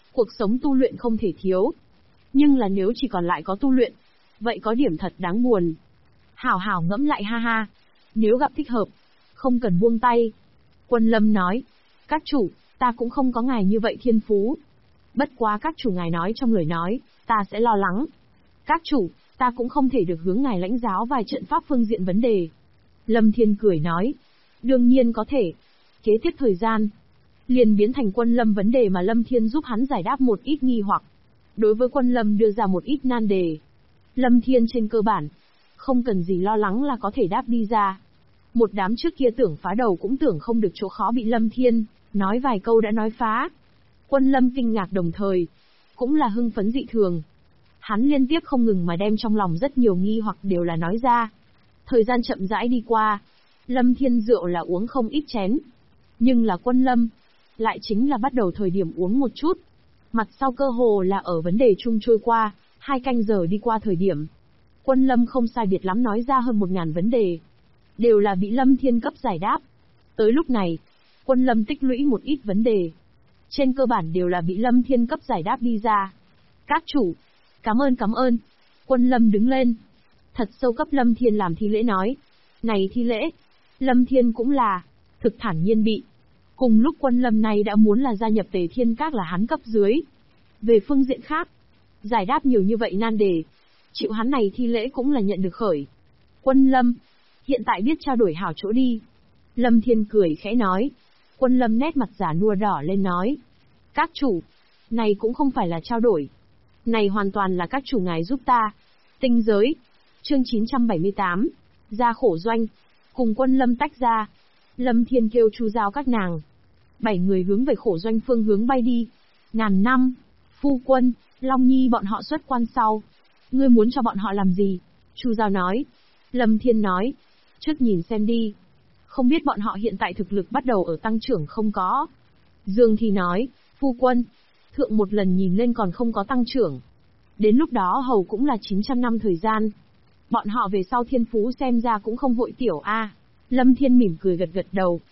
Cuộc sống tu luyện không thể thiếu. Nhưng là nếu chỉ còn lại có tu luyện, vậy có điểm thật đáng buồn. Hảo hảo ngẫm lại ha ha. Nếu gặp thích hợp, không cần buông tay. Quân Lâm nói, các chủ, ta cũng không có ngài như vậy thiên phú. Bất quá các chủ ngài nói trong lời nói, ta sẽ lo lắng. Các chủ, ta cũng không thể được hướng ngài lãnh giáo vài trận pháp phương diện vấn đề. Lâm Thiên cười nói, đương nhiên có thể. Kế tiếp thời gian, liền biến thành Quân Lâm vấn đề mà Lâm Thiên giúp hắn giải đáp một ít nghi hoặc. Đối với Quân Lâm đưa ra một ít nan đề. Lâm Thiên trên cơ bản, không cần gì lo lắng là có thể đáp đi ra. Một đám trước kia tưởng phá đầu cũng tưởng không được chỗ khó bị Lâm Thiên, nói vài câu đã nói phá. Quân Lâm kinh ngạc đồng thời, cũng là hưng phấn dị thường. Hắn liên tiếp không ngừng mà đem trong lòng rất nhiều nghi hoặc đều là nói ra. Thời gian chậm rãi đi qua, Lâm Thiên rượu là uống không ít chén. Nhưng là Quân Lâm, lại chính là bắt đầu thời điểm uống một chút. Mặt sau cơ hồ là ở vấn đề chung trôi qua, 2 canh giờ đi qua thời điểm. Quân Lâm không sai biệt lắm nói ra hơn 1000 vấn đề. Đều là bị Lâm Thiên cấp giải đáp. Tới lúc này, Quân Lâm tích lũy một ít vấn đề. Trên cơ bản đều là bị Lâm Thiên cấp giải đáp đi ra. Các chủ, cảm ơn. Quân Lâm đứng lên. Thật sâu cấp Lâm Thiên làm thi lễ nói. Này thi lễ. Lâm Thiên cũng là, thực thản nhiên bị. Cùng lúc Quân Lâm này đã muốn là gia nhập Tề Thiên Các là hắn cấp dưới. Về phương diện khác, giải đáp nhiều như vậy nan đề. Chịu hắn này thi lễ cũng là nhận được khởi. Quân Lâm, hiện tại biết trao đổi hảo chỗ đi. Lâm Thiên cười khẽ nói. Quân Lâm nét mặt giả nua đỏ lên nói. Các chủ, này cũng không phải là trao đổi. Này hoàn toàn là các chủ ngài giúp ta. Tinh giới. Chương 978. Ra khổ doanh. Cùng Quân Lâm tách ra. Lâm Thiên kêu Chu Giao các nàng. 7 người hướng về khổ doanh phương hướng bay đi. Ngàn năm. Phu quân, Long Nhi bọn họ xuất quan sau. Ngươi muốn cho bọn họ làm gì? Chu Giao nói. Lâm Thiên nói. Trước nhìn xem đi. Không biết bọn họ hiện tại thực lực bắt đầu ở tăng trưởng không có. Dương Thi nói. Phu quân, thượng một lần nhìn lên còn không có tăng trưởng. Đến lúc đó hầu cũng là 900 năm thời gian. Bọn họ về sau thiên phú xem ra cũng không vội tiểu a. Lâm Thiên mỉm cười gật gật đầu.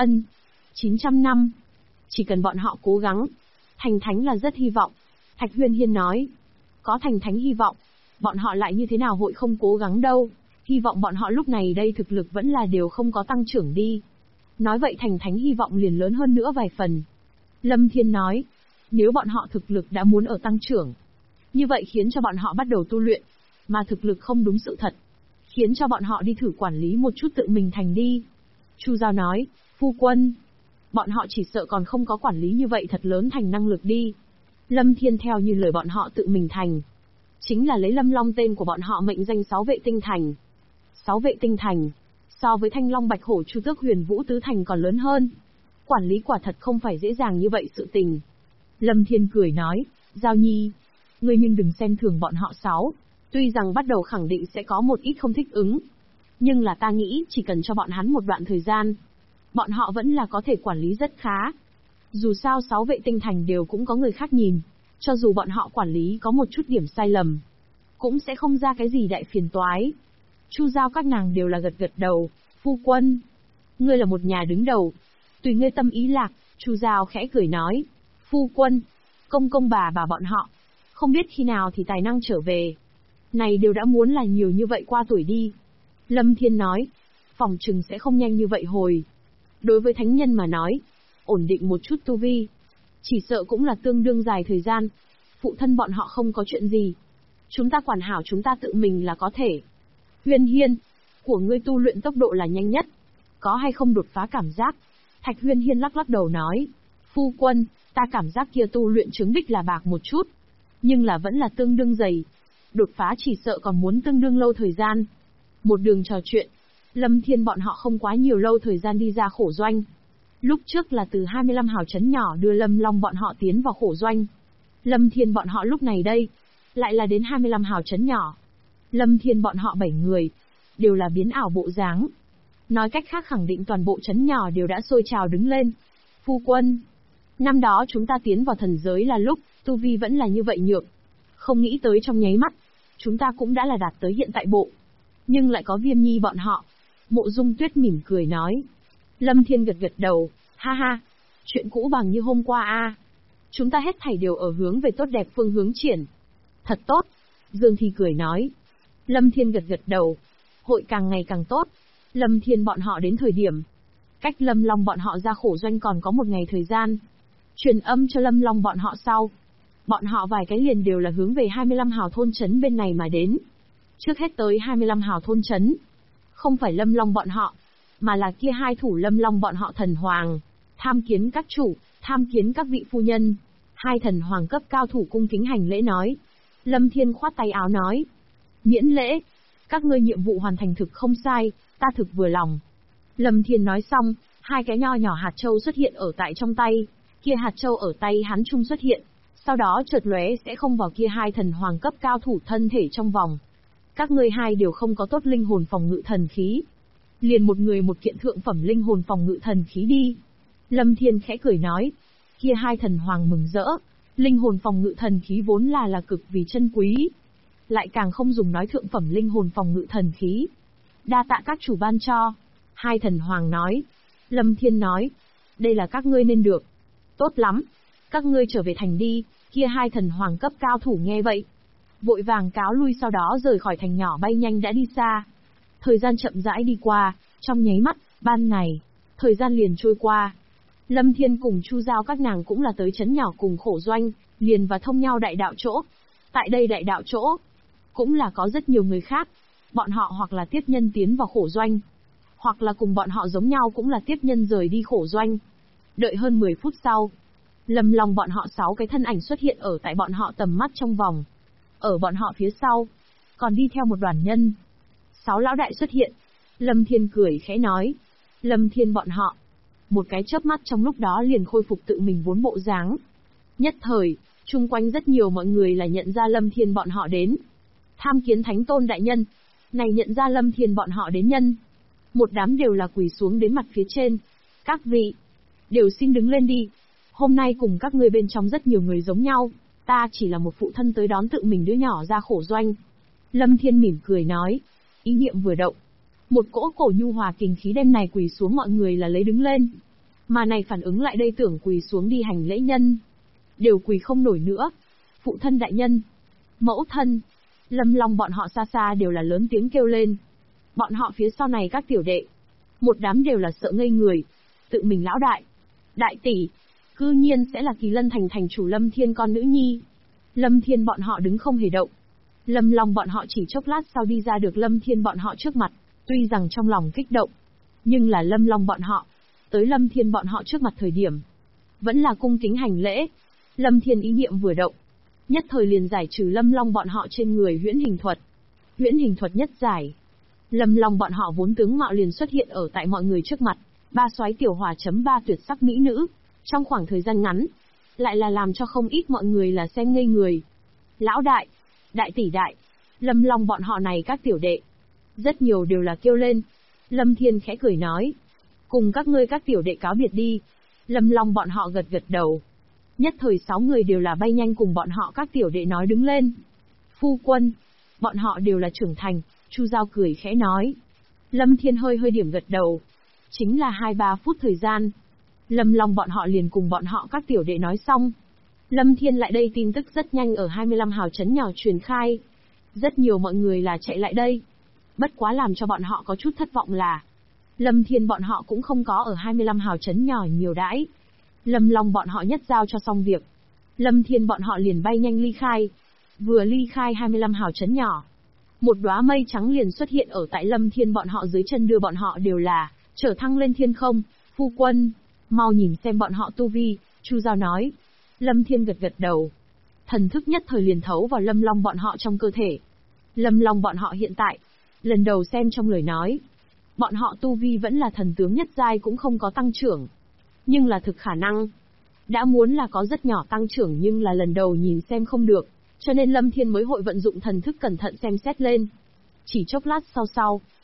900 năm. Chỉ cần bọn họ cố gắng. Thành thánh là rất hy vọng. Thạch Huyên Hiên nói. Có thành thánh hy vọng. Bọn họ lại như thế nào hội không cố gắng đâu. Hy vọng bọn họ lúc này đây thực lực vẫn là đều không có tăng trưởng đi. Nói vậy thành thánh hy vọng liền lớn hơn nữa vài phần. Lâm Thiên nói. Nếu bọn họ thực lực đã muốn ở tăng trưởng. Như vậy khiến cho bọn họ bắt đầu tu luyện. Mà thực lực không đúng sự thật. Khiến cho bọn họ đi thử quản lý một chút tự mình thành đi. Chu Giao nói. Phu quân. Bọn họ chỉ sợ còn không có quản lý như vậy thật lớn thành năng lực đi. Lâm Thiên theo như lời bọn họ tự mình thành. Chính là lấy Lâm Long tên của bọn họ mệnh danh 6 vệ tinh thành. 6 vệ tinh thành. So với Thanh Long Bạch Hổ Chu Tước Huyền Vũ Tứ Thành còn lớn hơn. Quản lý quả thật không phải dễ dàng như vậy sự tình. Lâm Thiên cười nói. Giao Nhi. Ngươi nhưng đừng xem thường bọn họ 6. Tuy rằng bắt đầu khẳng định sẽ có một ít không thích ứng. Nhưng là ta nghĩ chỉ cần cho bọn hắn một đoạn thời gian. Bọn họ vẫn là có thể quản lý rất khá. Dù sao 6 vệ tinh thành đều cũng có người khác nhìn. Cho dù bọn họ quản lý có một chút điểm sai lầm. Cũng sẽ không ra cái gì đại phiền toái. Chu Giao các nàng đều là gật gật đầu. Phu quân. Ngươi là một nhà đứng đầu. Tùy ngươi tâm ý lạc. Chu Giao khẽ cười nói. Phu quân. Công công bà bọn họ. Không biết khi nào thì tài năng trở về. Này đều đã muốn là nhiều như vậy qua tuổi đi. Lâm Thiên nói. Phòng trừng sẽ không nhanh như vậy hồi. Đối với thánh nhân mà nói. Ổn định một chút tu vi. Chỉ sợ cũng là tương đương dài thời gian. Phụ thân bọn họ không có chuyện gì. Chúng ta quản hảo chúng ta tự mình là có thể. Huyên Hiên. Của ngươi tu luyện tốc độ là nhanh nhất. Có hay không đột phá cảm giác? Thạch Huyên Hiên lắc lắc đầu nói. Phu quân, ta cảm giác kia tu luyện chứng đích là bạc một chút. Nhưng là vẫn là tương đương dày. Đột phá chỉ sợ còn muốn tương đương lâu thời gian. Một đường trò chuyện. Lâm Thiên bọn họ không quá nhiều lâu thời gian đi ra khổ doanh. Lúc trước là từ 25 hào trấn nhỏ đưa Lâm Long bọn họ tiến vào khổ doanh. Lâm Thiên bọn họ lúc này đây. Lại là đến 25 hào trấn nhỏ. Lâm Thiên bọn họ 7 người. Đều là biến ảo bộ dáng. Nói cách khác khẳng định toàn bộ trấn nhỏ đều đã sôi trào đứng lên. Phu quân. Năm đó chúng ta tiến vào thần giới là lúc, tu vi vẫn là như vậy nhược. Không nghĩ tới trong nháy mắt. Chúng ta cũng đã là đạt tới hiện tại bộ. Nhưng lại có Viêm Nhi bọn họ. Mộ Dung Tuyết mỉm cười nói. Lâm Thiên gật gật đầu. Ha ha. Chuyện cũ bằng như hôm qua a. Chúng ta hết thảy đều ở hướng về tốt đẹp phương hướng triển. Thật tốt. Dương Thi cười nói. Lâm Thiên gật gật đầu. Hội càng ngày càng tốt. Lâm Thiên bọn họ đến thời điểm. Cách Lâm Long bọn họ ra khổ doanh còn có một ngày thời gian. Truyền âm cho Lâm Long bọn họ sau. Bọn họ vài cái liền đều là hướng về 25 hào thôn trấn bên này mà đến. Trước hết tới 25 hào thôn trấn. Không phải Lâm Long bọn họ, mà là kia hai thủ Lâm Long bọn họ thần hoàng. Tham kiến các chủ, tham kiến các vị phu nhân. Hai thần hoàng cấp cao thủ cung kính hành lễ nói. Lâm Thiên khoát tay áo nói. Miễn lễ. Các ngươi nhiệm vụ hoàn thành thực không sai, ta thực vừa lòng. Lâm Thiên nói xong, hai cái nho nhỏ hạt châu xuất hiện ở tại trong tay. Kia hạt châu ở tay hắn trung xuất hiện. Sau đó chợt lóe sẽ không vào kia hai thần hoàng cấp cao thủ thân thể trong vòng. Các ngươi hai đều không có tốt linh hồn phòng ngự thần khí. Liền một người một kiện thượng phẩm linh hồn phòng ngự thần khí đi. Lâm Thiên khẽ cười nói. Kia hai thần hoàng mừng rỡ. Linh hồn phòng ngự thần khí vốn là cực vì chân quý. Lại càng không dùng nói thượng phẩm linh hồn phòng ngự thần khí. Đa tạ các chủ ban cho. Hai thần hoàng nói. Lâm Thiên nói. Đây là các ngươi nên được. Tốt lắm. Các ngươi trở về thành đi. Kia hai thần hoàng cấp cao thủ nghe vậy. Vội vàng cáo lui, sau đó rời khỏi thành nhỏ bay nhanh đã đi xa. Thời gian chậm rãi đi qua, trong nháy mắt, ban ngày. Thời gian liền trôi qua. Lâm Thiên cùng Chu Giao các nàng cũng là tới trấn nhỏ cùng khổ doanh, liền và thông nhau đại đạo chỗ. Tại đây đại đạo chỗ, cũng là có rất nhiều người khác. Bọn họ hoặc là tiếp nhân tiến vào khổ doanh, hoặc là cùng bọn họ giống nhau cũng là tiếp nhân rời đi khổ doanh. Đợi hơn 10 phút sau, Lâm Long bọn họ 6 cái thân ảnh xuất hiện ở tại bọn họ tầm mắt trong vòng. Ở bọn họ phía sau, còn đi theo một đoàn nhân. 6 lão đại xuất hiện. Lâm Thiên cười khẽ nói. Lâm Thiên bọn họ. Một cái chớp mắt trong lúc đó liền khôi phục tự mình vốn bộ dáng. Nhất thời, chung quanh rất nhiều mọi người là nhận ra Lâm Thiên bọn họ đến. Tham kiến Thánh Tôn đại nhân. Này nhận ra Lâm Thiên bọn họ đến nhân. Một đám đều là quỳ xuống đến mặt phía trên. Các vị, đều xin đứng lên đi. Hôm nay cùng các ngươi bên trong rất nhiều người giống nhau. Ta chỉ là một phụ thân tới đón tự mình đứa nhỏ ra khổ doanh. Lâm Thiên mỉm cười nói. Ý niệm vừa động. Một cỗ cổ nhu hòa kình khí đêm này quỳ xuống mọi người là lấy đứng lên. Mà này phản ứng lại đây tưởng quỳ xuống đi hành lễ nhân. Đều quỳ không nổi nữa. Phụ thân đại nhân. Mẫu thân. Lâm Long bọn họ xa xa đều là lớn tiếng kêu lên. Bọn họ phía sau này các tiểu đệ. Một đám đều là sợ ngây người. Tự mình lão đại. Đại tỷ. Cư nhiên sẽ là Kỳ Lân thành thành chủ Lâm Thiên con nữ nhi. Lâm Thiên bọn họ đứng không hề động. Lâm Long bọn họ chỉ chốc lát sau đi ra được Lâm Thiên bọn họ trước mặt, tuy rằng trong lòng kích động, nhưng là Lâm Long bọn họ, tới Lâm Thiên bọn họ trước mặt thời điểm, vẫn là cung kính hành lễ. Lâm Thiên ý niệm vừa động, nhất thời liền giải trừ Lâm Long bọn họ trên người huyễn hình thuật. Huyễn hình thuật nhất giải. Lâm Long bọn họ vốn tướng mạo liền xuất hiện ở tại mọi người trước mặt, ba soái tiểu hòa chấm ba tuyệt sắc mỹ nữ. Trong khoảng thời gian ngắn, lại là làm cho không ít mọi người là xem ngây người. Lão đại, đại tỷ đại, Lâm Long bọn họ này các tiểu đệ. Rất nhiều đều là kêu lên. Lâm Thiên khẽ cười nói. Cùng các ngươi các tiểu đệ cáo biệt đi. Lâm Long bọn họ gật gật đầu. Nhất thời 6 người đều là bay nhanh cùng bọn họ các tiểu đệ nói đứng lên. Phu quân, bọn họ đều là trưởng thành, Chu Giao cười khẽ nói. Lâm Thiên hơi hơi điểm gật đầu. Chính là 2-3 phút thời gian. Lâm Long bọn họ liền cùng bọn họ các tiểu đệ nói xong. Lâm Thiên lại đây tin tức rất nhanh ở 25 hào trấn nhỏ truyền khai. Rất nhiều mọi người là chạy lại đây. Bất quá làm cho bọn họ có chút thất vọng là Lâm Thiên bọn họ cũng không có ở 25 hào trấn nhỏ nhiều đãi. Lâm Long bọn họ nhất giao cho xong việc. Lâm Thiên bọn họ liền bay nhanh ly khai. Vừa ly khai 25 hào trấn nhỏ, một đóa mây trắng liền xuất hiện ở tại Lâm Thiên bọn họ dưới chân, đưa bọn họ đều là trở thăng lên thiên không. Phu quân, mau nhìn xem bọn họ tu vi, Chu Giao nói. Lâm Thiên gật gật đầu. Thần thức nhất thời liền thấu vào Lâm Long bọn họ trong cơ thể. Lâm Long bọn họ hiện tại, lần đầu xem trong lời nói, bọn họ tu vi vẫn là thần tướng nhất giai cũng không có tăng trưởng. Nhưng là thực khả năng, đã muốn là có rất nhỏ tăng trưởng nhưng là lần đầu nhìn xem không được, cho nên Lâm Thiên mới hội vận dụng thần thức cẩn thận xem xét lên. Chỉ chốc lát sau,